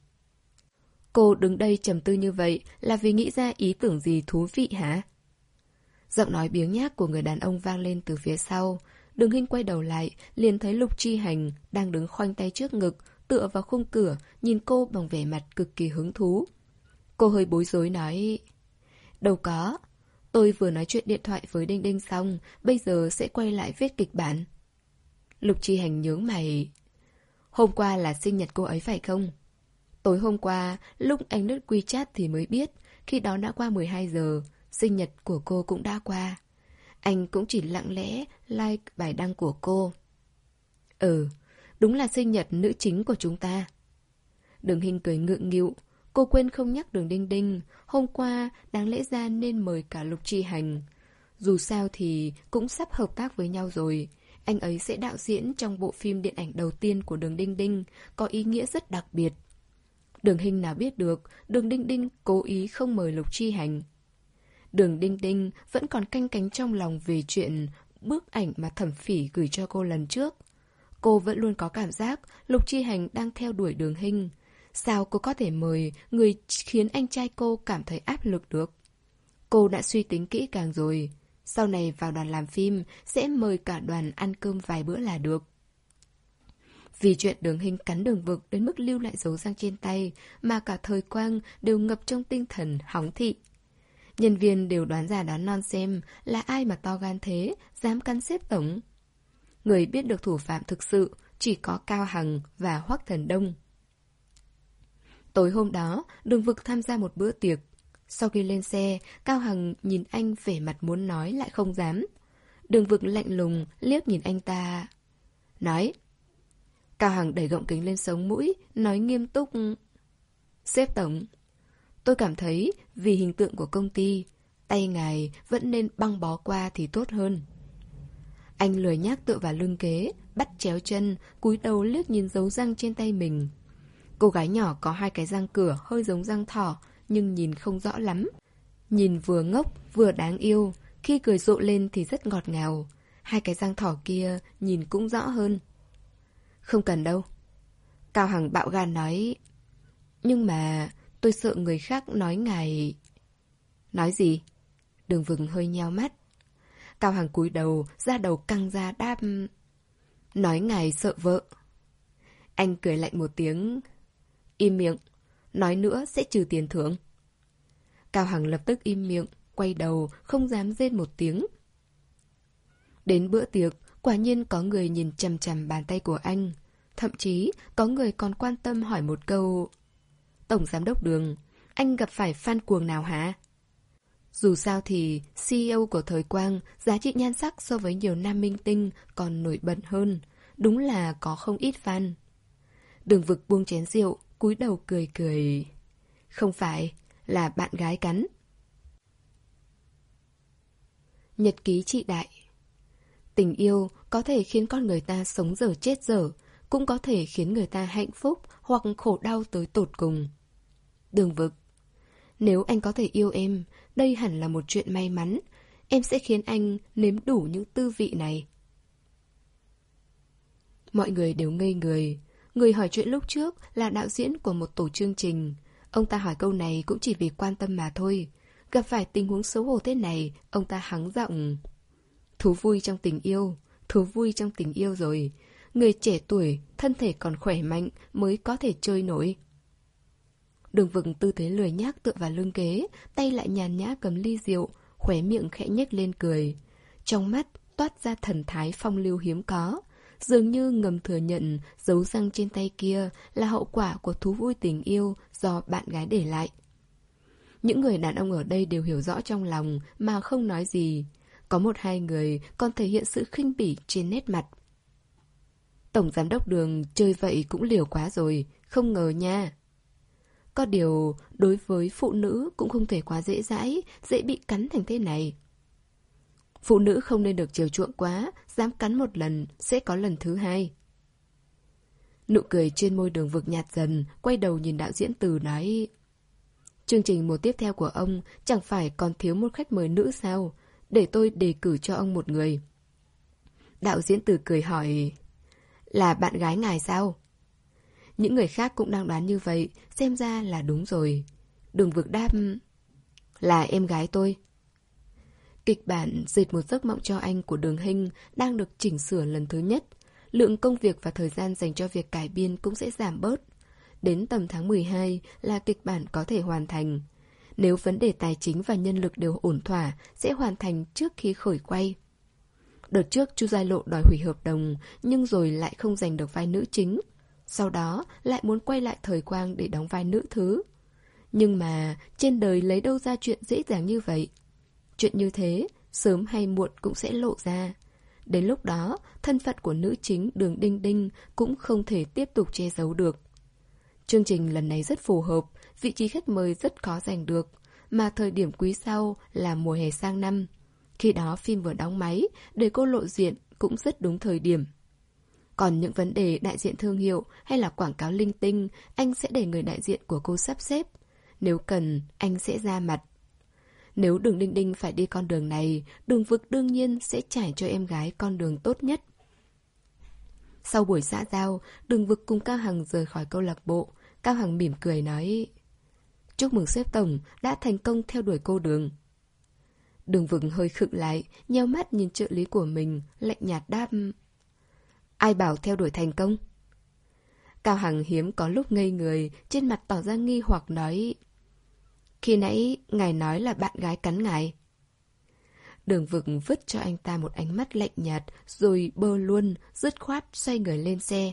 Cô đứng đây trầm tư như vậy là vì nghĩ ra ý tưởng gì thú vị hả? Giọng nói biếng nhác của người đàn ông vang lên từ phía sau. Đường Hinh quay đầu lại, liền thấy Lục Chi Hành đang đứng khoanh tay trước ngực, tựa vào khung cửa, nhìn cô bằng vẻ mặt cực kỳ hứng thú. Cô hơi bối rối nói, đâu có, tôi vừa nói chuyện điện thoại với Đinh Đinh xong, bây giờ sẽ quay lại viết kịch bản. Lục Chi Hành nhướng mày. Hôm qua là sinh nhật cô ấy phải không? Tối hôm qua, lúc anh lướt WeChat thì mới biết, khi đó đã qua mười hai giờ, sinh nhật của cô cũng đã qua. Anh cũng chỉ lặng lẽ like bài đăng của cô. Ừ, đúng là sinh nhật nữ chính của chúng ta. Đường Hinh cười ngượng nghịu. Cô quên không nhắc Đường Đinh Đinh, hôm qua đáng lẽ ra nên mời cả Lục Chi Hành. Dù sao thì cũng sắp hợp tác với nhau rồi. Anh ấy sẽ đạo diễn trong bộ phim điện ảnh đầu tiên của Đường Đinh Đinh, có ý nghĩa rất đặc biệt. Đường Hinh nào biết được, Đường Đinh Đinh cố ý không mời Lục Chi Hành. Đường Đinh Đinh vẫn còn canh cánh trong lòng về chuyện bức ảnh mà Thẩm Phỉ gửi cho cô lần trước. Cô vẫn luôn có cảm giác Lục Chi Hành đang theo đuổi Đường Hinh. Sao cô có thể mời người khiến anh trai cô cảm thấy áp lực được? Cô đã suy tính kỹ càng rồi. Sau này vào đoàn làm phim sẽ mời cả đoàn ăn cơm vài bữa là được. Vì chuyện Đường Hinh cắn Đường Vực đến mức lưu lại dấu răng trên tay mà cả thời Quang đều ngập trong tinh thần hóng thị. Nhân viên đều đoán giả đoán non xem là ai mà to gan thế, dám cắn sếp tổng. Người biết được thủ phạm thực sự chỉ có Cao Hằng và Hoắc Thần Đông. Tối hôm đó, Đường Vực tham gia một bữa tiệc. Sau khi lên xe, Cao Hằng nhìn anh vẻ mặt muốn nói lại không dám. Đường Vực lạnh lùng liếc nhìn anh ta. nói. Cao Hằng đẩy gọng kính lên sống mũi, nói nghiêm túc. Sếp tổng, tôi cảm thấy vì hình tượng của công ty, tay ngài vẫn nên băng bó qua thì tốt hơn. Anh lười nhác tựa vào lưng ghế, bắt chéo chân, cúi đầu liếc nhìn dấu răng trên tay mình. Cô gái nhỏ có hai cái răng cửa hơi giống răng thỏ, nhưng nhìn không rõ lắm. Nhìn vừa ngốc, vừa đáng yêu, khi cười rộ lên thì rất ngọt ngào. Hai cái răng thỏ kia nhìn cũng rõ hơn. Không cần đâu. Cao Hằng bạo gan nói. Nhưng mà tôi sợ người khác nói ngài... Nói gì? Đường Vừng hơi nheo mắt. Cao Hằng cúi đầu, da đầu căng ra đáp. Nói ngài sợ vợ. Anh cười lạnh một tiếng. Im miệng, nói nữa sẽ trừ tiền thưởng. Cao Hằng lập tức im miệng, quay đầu, không dám rên một tiếng. Đến bữa tiệc, quả nhiên có người nhìn chằm chằm bàn tay của anh. Thậm chí, có người còn quan tâm hỏi một câu. Tổng giám đốc Đường, anh gặp phải fan cuồng nào hả? Dù sao thì xê e ô của thời Quang, giá trị nhan sắc so với nhiều nam minh tinh còn nổi bật hơn. Đúng là có không ít fan. Đường Vực buông chén rượu, cúi đầu cười cười. Không phải, là bạn gái cắn. Nhật ký chị Đại. Tình yêu có thể khiến con người ta sống dở chết dở, cũng có thể khiến người ta hạnh phúc hoặc khổ đau tới tột cùng. Đường Vực, nếu anh có thể yêu em, đây hẳn là một chuyện may mắn. Em sẽ khiến anh nếm đủ những tư vị này. Mọi người đều ngây người. Người hỏi chuyện lúc trước là đạo diễn của một tổ chương trình. Ông ta hỏi câu này cũng chỉ vì quan tâm mà thôi. Gặp phải tình huống xấu hổ thế này, ông ta hắng giọng. Thú vui trong tình yêu, thú vui trong tình yêu rồi. Người trẻ tuổi, thân thể còn khỏe mạnh mới có thể chơi nổi. Đường Vực tư thế lười nhác tựa vào lưng ghế, tay lại nhàn nhã cầm ly rượu, khóe miệng khẽ nhếch lên cười. Trong mắt toát ra thần thái phong lưu hiếm có, dường như ngầm thừa nhận dấu răng trên tay kia là hậu quả của thú vui tình yêu do bạn gái để lại. Những người đàn ông ở đây đều hiểu rõ trong lòng mà không nói gì. Có một hai người còn thể hiện sự khinh bỉ trên nét mặt. Tổng giám đốc Đường chơi vậy cũng liều quá rồi, không ngờ nha. Có điều, đối với phụ nữ cũng không thể quá dễ dãi, dễ bị cắn thành thế này. Phụ nữ không nên được chiều chuộng quá, dám cắn một lần, sẽ có lần thứ hai. Nụ cười trên môi Đường Vực nhạt dần, quay đầu nhìn đạo diễn Từ nói. Chương trình mùa tiếp theo của ông chẳng phải còn thiếu một khách mời nữ sao? Để tôi đề cử cho ông một người. Đạo diễn Từ cười hỏi. Là bạn gái ngài sao? Những người khác cũng đang đoán như vậy, xem ra là đúng rồi. Đường Vực đáp. Là em gái tôi. Kịch bản Dệt một giấc mộng cho anh của Đường Hinh đang được chỉnh sửa lần thứ nhất. Lượng công việc và thời gian dành cho việc cải biên cũng sẽ giảm bớt. Đến tầm tháng mười hai là kịch bản có thể hoàn thành. Nếu vấn đề tài chính và nhân lực đều ổn thỏa, sẽ hoàn thành trước khi khởi quay. Đợt trước Chu Giai Lộ đòi hủy hợp đồng, nhưng rồi lại không giành được vai nữ chính. Sau đó lại muốn quay lại thời Quang để đóng vai nữ thứ. Nhưng mà trên đời lấy đâu ra chuyện dễ dàng như vậy. Chuyện như thế, sớm hay muộn cũng sẽ lộ ra. Đến lúc đó, thân phận của nữ chính Đường Đinh Đinh cũng không thể tiếp tục che giấu được. Chương trình lần này rất phù hợp, vị trí khách mời rất khó giành được, mà thời điểm quý sau là mùa hè sang năm. Khi đó phim vừa đóng máy, để cô lộ diện cũng rất đúng thời điểm. Còn những vấn đề đại diện thương hiệu hay là quảng cáo linh tinh, anh sẽ để người đại diện của cô sắp xếp. Nếu cần, anh sẽ ra mặt. Nếu Đường Đinh Đinh phải đi con đường này, Đường Vực đương nhiên sẽ trải cho em gái con đường tốt nhất. Sau buổi xã giao, Đường Vực cùng Cao Hằng rời khỏi câu lạc bộ. Cao Hằng mỉm cười nói. Chúc mừng sếp tổng đã thành công theo đuổi cô Đường. Đường Vực hơi khựng lại, nheo mắt nhìn trợ lý của mình, lạnh nhạt đáp. Ai bảo theo đuổi thành công? Cao Hằng hiếm có lúc ngây người, trên mặt tỏ ra nghi hoặc nói. Khi nãy ngài nói là bạn gái cắn ngài. Đường Vực vứt cho anh ta một ánh mắt lạnh nhạt, rồi bơ luôn, dứt khoát xoay người lên xe.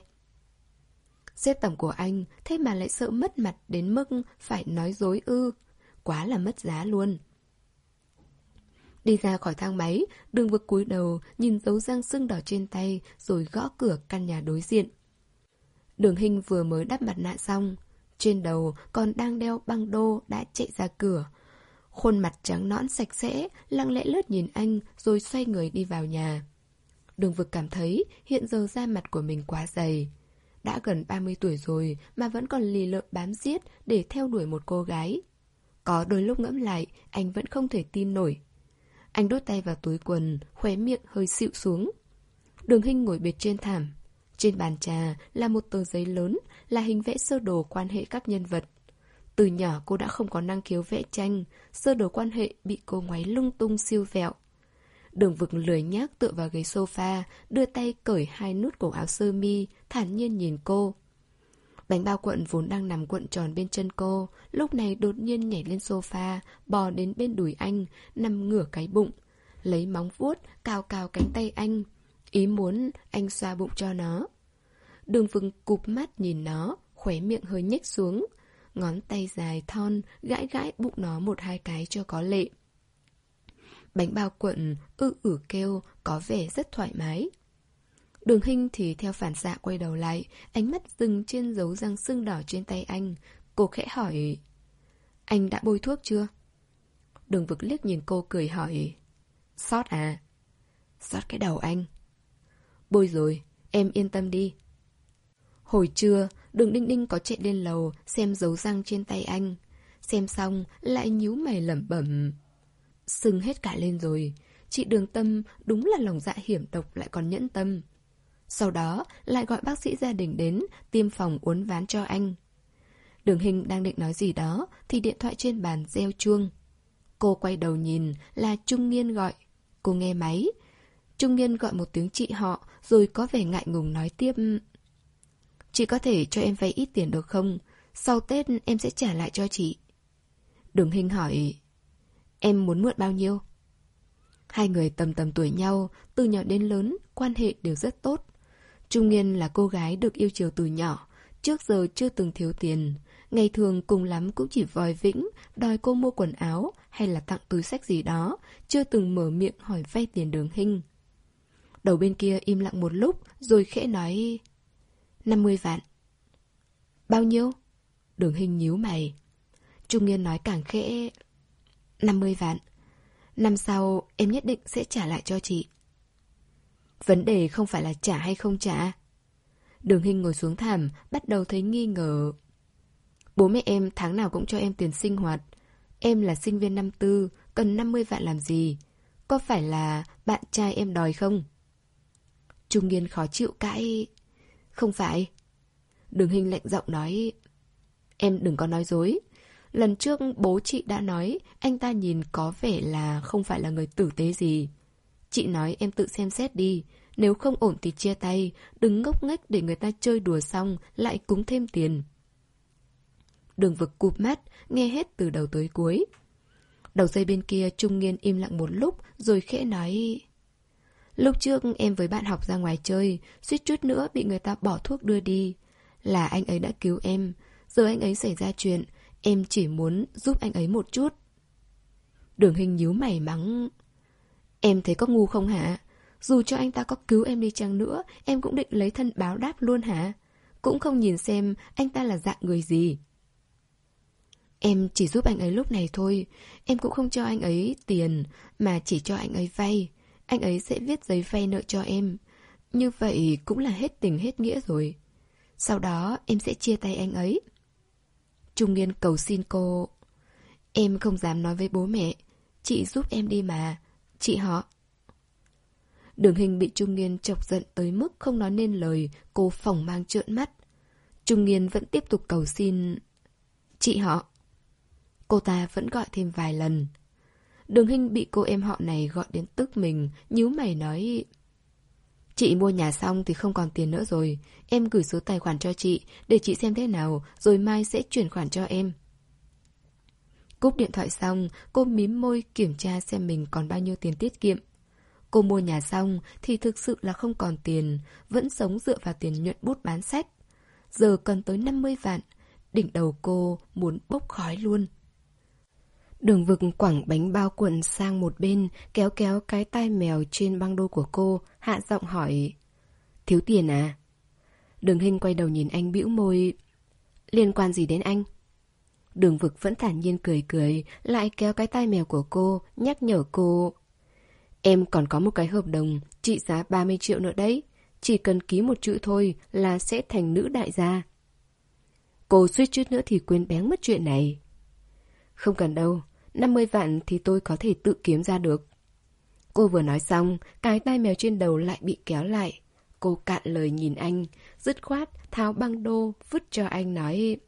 Sếp tổng của anh, thế mà lại sợ mất mặt đến mức phải nói dối ư. Quá là mất giá luôn. Đi ra khỏi thang máy, Đường Vực cúi đầu nhìn dấu răng sưng đỏ trên tay rồi gõ cửa căn nhà đối diện. Đường Hinh vừa mới đắp mặt nạ xong, trên đầu còn đang đeo băng đô đã chạy ra cửa. Khuôn mặt trắng nõn sạch sẽ, lặng lẽ lướt nhìn anh rồi xoay người đi vào nhà. Đường Vực cảm thấy hiện giờ da mặt của mình quá dày. Đã gần ba mươi tuổi rồi mà vẫn còn lì lợm bám giết để theo đuổi một cô gái. Có đôi lúc ngẫm lại, anh vẫn không thể tin nổi. Anh đút tay vào túi quần, khóe miệng hơi xịu xuống. Đường Hinh ngồi bệt trên thảm. Trên bàn trà là một tờ giấy lớn, là hình vẽ sơ đồ quan hệ các nhân vật. Từ nhỏ cô đã không có năng khiếu vẽ tranh, sơ đồ quan hệ bị cô ngoáy lung tung siêu vẹo. Đường Vực lười nhác tựa vào ghế sofa, đưa tay cởi hai nút cổ áo sơ mi, thản nhiên nhìn cô. Bánh bao cuộn vốn đang nằm cuộn tròn bên chân cô, lúc này đột nhiên nhảy lên sofa, bò đến bên đùi anh, nằm ngửa cái bụng, lấy móng vuốt cào cào cánh tay anh, ý muốn anh xoa bụng cho nó. Đường Vực cụp mắt nhìn nó, khóe miệng hơi nhếch xuống, ngón tay dài thon gãi gãi bụng nó một hai cái cho có lệ. Bánh bao cuộn ư ử kêu, có vẻ rất thoải mái. Đường Hinh thì theo phản xạ quay đầu lại, ánh mắt dừng trên dấu răng sưng đỏ trên tay anh. Cô khẽ hỏi: anh đã bôi thuốc chưa? Đường Vực liếc nhìn cô cười hỏi: sót à? Sót cái đầu anh. Bôi rồi, em yên tâm đi. Hồi trưa, Đường Đinh Đinh có chạy lên lầu xem dấu răng trên tay anh. Xem xong lại nhíu mày lẩm bẩm: sưng hết cả lên rồi. Chị Đường Tâm đúng là lòng dạ hiểm độc lại còn nhẫn tâm. Sau đó lại gọi bác sĩ gia đình đến tiêm phòng uốn ván cho anh. Đường Hinh đang định nói gì đó thì điện thoại trên bàn reo chuông. Cô quay đầu nhìn là Trung Nghiên gọi. Cô nghe máy. Trung Nghiên gọi một tiếng chị họ rồi có vẻ ngại ngùng nói tiếp: chị có thể cho em vay ít tiền được không? Sau Tết em sẽ trả lại cho chị. Đường Hinh hỏi: em muốn mượn bao nhiêu? Hai người tầm tầm tuổi nhau, từ nhỏ đến lớn, quan hệ đều rất tốt. Trung Nghiên là cô gái được yêu chiều từ nhỏ, trước giờ chưa từng thiếu tiền. Ngày thường cùng lắm cũng chỉ vòi vĩnh, đòi cô mua quần áo hay là tặng túi xách gì đó, chưa từng mở miệng hỏi vay tiền Đường Hinh. Đầu bên kia im lặng một lúc rồi khẽ nói: năm mươi vạn. Bao nhiêu? Đường Hinh nhíu mày. Trung Nghiên nói càng khẽ: năm mươi vạn. Năm sau em nhất định sẽ trả lại cho chị. Vấn đề không phải là trả hay không trả. Đường Hinh ngồi xuống thảm, bắt đầu thấy nghi ngờ. Bố mẹ em tháng nào cũng cho em tiền sinh hoạt. Em là sinh viên năm tư, cần năm mươi vạn làm gì? Có phải là bạn trai em đòi không? Trung Nghiên khó chịu cãi: không phải. Đường Hinh lạnh giọng nói: em đừng có nói dối. Lần trước bố chị đã nói anh ta nhìn có vẻ là không phải là người tử tế gì. Chị nói em tự xem xét đi. Nếu không ổn thì chia tay. Đừng ngốc nghếch để người ta chơi đùa xong lại cúng thêm tiền. Đường Vực cụp mắt, nghe hết từ đầu tới cuối. Đầu dây bên kia Trung Nghiên im lặng một lúc rồi khẽ nói: lúc trước em với bạn học ra ngoài chơi, suýt chút nữa bị người ta bỏ thuốc đưa đi. Là anh ấy đã cứu em. Giờ anh ấy xảy ra chuyện, em chỉ muốn giúp anh ấy một chút. Đường Hinh nhíu mày mắng: em thấy có ngu không hả? Dù cho anh ta có cứu em đi chăng nữa, em cũng định lấy thân báo đáp luôn hả? Cũng không nhìn xem anh ta là dạng người gì. Em chỉ giúp anh ấy lúc này thôi. Em cũng không cho anh ấy tiền, mà chỉ cho anh ấy vay. Anh ấy sẽ viết giấy vay nợ cho em. Như vậy cũng là hết tình hết nghĩa rồi. Sau đó em sẽ chia tay anh ấy. Trung Nghiên cầu xin cô: em không dám nói với bố mẹ. Chị giúp em đi mà. Chị họ. Đường Hinh bị Trung Nghiên chọc giận tới mức không nói nên lời. Cô phỏng mang trợn mắt. Trung Nghiên vẫn tiếp tục cầu xin: chị họ. Cô ta vẫn gọi thêm vài lần. Đường Hinh bị cô em họ này gọi đến tức mình, nhíu mày nói: chị mua nhà xong thì không còn tiền nữa rồi. Em gửi số tài khoản cho chị để chị xem thế nào, rồi mai sẽ chuyển khoản cho em. Cúp điện thoại xong, cô mím môi kiểm tra xem mình còn bao nhiêu tiền tiết kiệm. Cô mua nhà xong thì thực sự là không còn tiền, vẫn sống dựa vào tiền nhuận bút bán sách. Giờ cần tới năm mươi vạn, đỉnh đầu cô muốn bốc khói luôn. Đường Vực quẳng bánh bao cuộn sang một bên, kéo kéo cái tai mèo trên băng đô của cô, hạ giọng hỏi: Thiếu tiền à? Đường Hinh quay đầu nhìn anh bĩu môi: Liên quan gì đến anh? Đường Vực vẫn thản nhiên cười cười, lại kéo cái tai mèo của cô, nhắc nhở cô: Em còn có một cái hợp đồng trị giá ba mươi triệu nữa đấy. Chỉ cần ký một chữ thôi là sẽ thành nữ đại gia. Cô suýt chút nữa thì quên béng mất chuyện này. Không cần đâu, năm mươi vạn thì tôi có thể tự kiếm ra được. Cô vừa nói xong, cái tai mèo trên đầu lại bị kéo lại. Cô cạn lời nhìn anh, dứt khoát tháo băng đô vứt cho anh nói: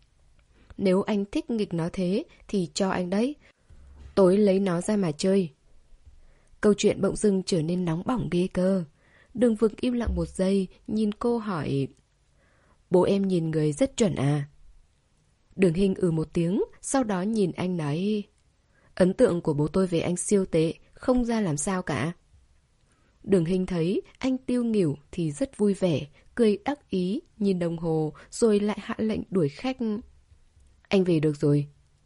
Nếu anh thích nghịch nó thế thì cho anh đấy. Tối lấy nó ra mà chơi. Câu chuyện bỗng dưng trở nên nóng bỏng ghê cơ. Đường Vực im lặng một giây, nhìn cô hỏi: Bố em nhìn người rất chuẩn à? Đường Hinh ừ một tiếng, sau đó nhìn anh nói: Ấn tượng của bố tôi về anh siêu tệ, không ra làm sao cả. Đường Hinh thấy anh tiêu nghỉu thì rất vui vẻ, cười đắc ý, nhìn đồng hồ rồi lại hạ lệnh đuổi khách. Anh về được rồi.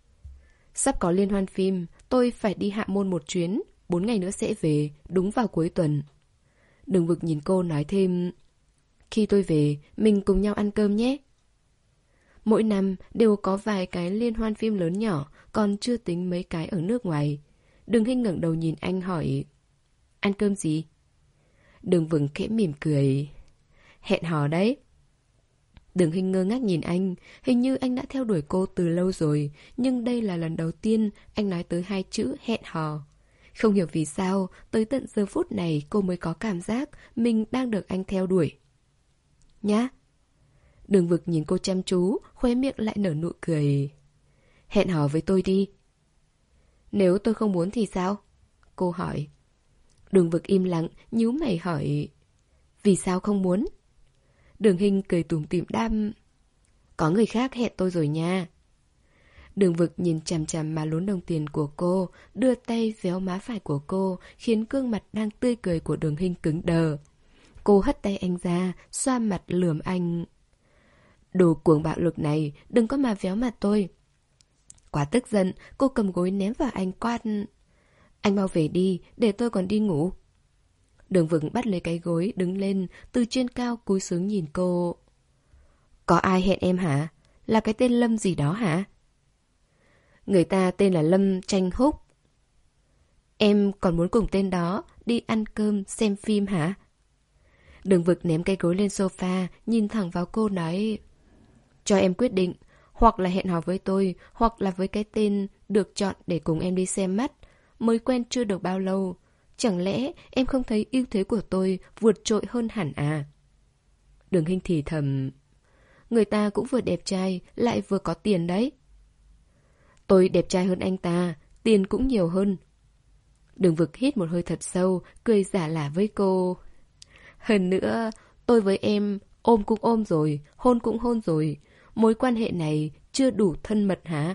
Sắp có liên hoan phim, tôi phải đi Hạ Môn một chuyến, bốn ngày nữa sẽ về, đúng vào cuối tuần. Đường Vực nhìn cô nói thêm: Khi tôi về, mình cùng nhau ăn cơm nhé. Mỗi năm đều có vài cái liên hoan phim lớn nhỏ, còn chưa tính mấy cái ở nước ngoài. Đường Hinh ngẩng đầu nhìn anh hỏi: Ăn cơm gì? Đường Vực khẽ mỉm cười: Hẹn hò đấy. Đường Hinh ngơ ngác nhìn anh, hình như anh đã theo đuổi cô từ lâu rồi, nhưng đây là lần đầu tiên anh nói tới hai chữ hẹn hò. Không hiểu vì sao, tới tận giờ phút này cô mới có cảm giác mình đang được anh theo đuổi. Nhá. Đường Vực nhìn cô chăm chú, khóe miệng lại nở nụ cười. Hẹn hò với tôi đi. Nếu tôi không muốn thì sao? Cô hỏi. Đường Vực im lặng, nhíu mày hỏi: Vì sao không muốn? Đường Hinh cười tủm tỉm đam: Có người khác hẹn tôi rồi nha. Đường Vực nhìn chằm chằm má lún đồng tiền của cô, đưa tay véo má phải của cô, khiến gương mặt đang tươi cười của Đường Hinh cứng đờ. Cô hất tay anh ra, xoa mặt lườm anh: Đồ cuồng bạo lực này, đừng có mà véo mặt tôi. Quá tức giận, cô cầm gối ném vào anh quát: Anh mau về đi, để tôi còn đi ngủ. Đường Vực bắt lấy cái gối, đứng lên, từ trên cao cúi xuống nhìn cô. Có ai hẹn em hả? Là cái tên Lâm gì đó hả? Người ta tên là Lâm Tranh Húc. Em còn muốn cùng tên đó đi ăn cơm, xem phim hả? Đường Vực ném cái gối lên sofa, nhìn thẳng vào cô nói: Cho em quyết định, hoặc là hẹn hò với tôi, hoặc là với cái tên được chọn để cùng em đi xem mắt. Mới quen chưa được bao lâu, chẳng lẽ em không thấy ưu thế của tôi vượt trội hơn hẳn à? Đường Hinh thì thầm: Người ta cũng vừa đẹp trai, lại vừa có tiền đấy. Tôi đẹp trai hơn anh ta, tiền cũng nhiều hơn. Đường Vực hít một hơi thật sâu, cười giả lả với cô. Hơn nữa, tôi với em ôm cũng ôm rồi, hôn cũng hôn rồi. Mối quan hệ này chưa đủ thân mật hả?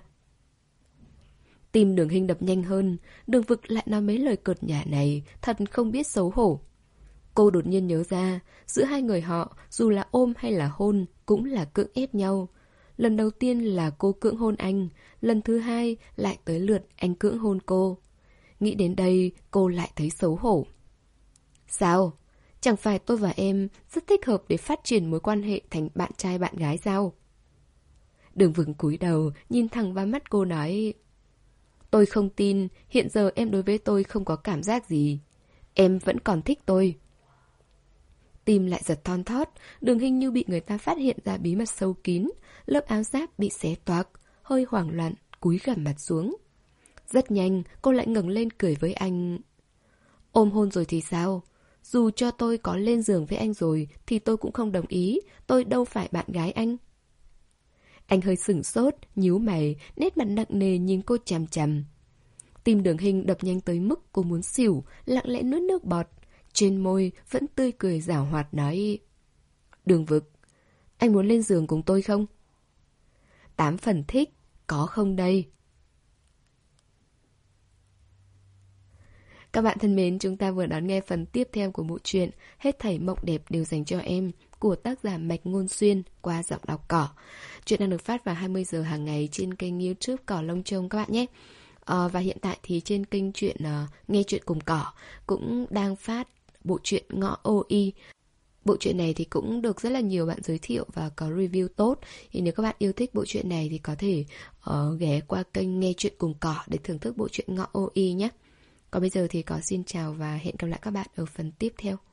Tim Đường Hinh đập nhanh hơn. Đường Vực lại nói mấy lời cợt nhả này, thật không biết xấu hổ. Cô đột nhiên nhớ ra, giữa hai người họ, dù là ôm hay là hôn, cũng là cưỡng ép nhau. Lần đầu tiên là cô cưỡng hôn anh, lần thứ hai lại tới lượt anh cưỡng hôn cô. Nghĩ đến đây, cô lại thấy xấu hổ. Sao? Chẳng phải tôi và em rất thích hợp để phát triển mối quan hệ thành bạn trai bạn gái sao? Đường Vực cúi đầu, nhìn thẳng vào mắt cô nói: Tôi không tin, hiện giờ em đối với tôi không có cảm giác gì. Em vẫn còn thích tôi. Tim lại giật thon thót, Đường Hinh như bị người ta phát hiện ra bí mật sâu kín. Lớp áo giáp bị xé toạc, hơi hoảng loạn, cúi gằm mặt xuống. Rất nhanh, cô lại ngẩng lên cười với anh. Ôm hôn rồi thì sao? Dù cho tôi có lên giường với anh rồi thì tôi cũng không đồng ý, tôi đâu phải bạn gái anh. Anh hơi sửng sốt, nhíu mày, nét mặt nặng nề nhìn cô chằm chằm. Tim Đường Hinh đập nhanh tới mức cô muốn xỉu, lặng lẽ nuốt nước bọt. Trên môi vẫn tươi cười giảo hoạt nói: Đường Vực, anh muốn lên giường cùng tôi không? Tám phần thích, có không đây? Các bạn thân mến, chúng ta vừa đón nghe phần tiếp theo của bộ truyện Hết thảy mộng đẹp đều dành cho em của tác giả Mạch Ngôn Xuyên qua giọng đọc Cỏ. Chuyện đang được phát vào hai mươi giờ hàng ngày trên kênh YouTube Cỏ Lông Trông các bạn nhé. uh, Và hiện tại thì trên kênh chuyện uh, Nghe Chuyện Cùng Cỏ cũng đang phát bộ truyện Ngõ ô i. Bộ truyện này thì cũng được rất là nhiều bạn giới thiệu và có review tốt. Thì nếu các bạn yêu thích bộ truyện này thì có thể uh, ghé qua kênh Nghe Chuyện Cùng Cỏ để thưởng thức bộ truyện Ngõ ô i nhé. Còn bây giờ thì có xin chào và hẹn gặp lại các bạn ở phần tiếp theo.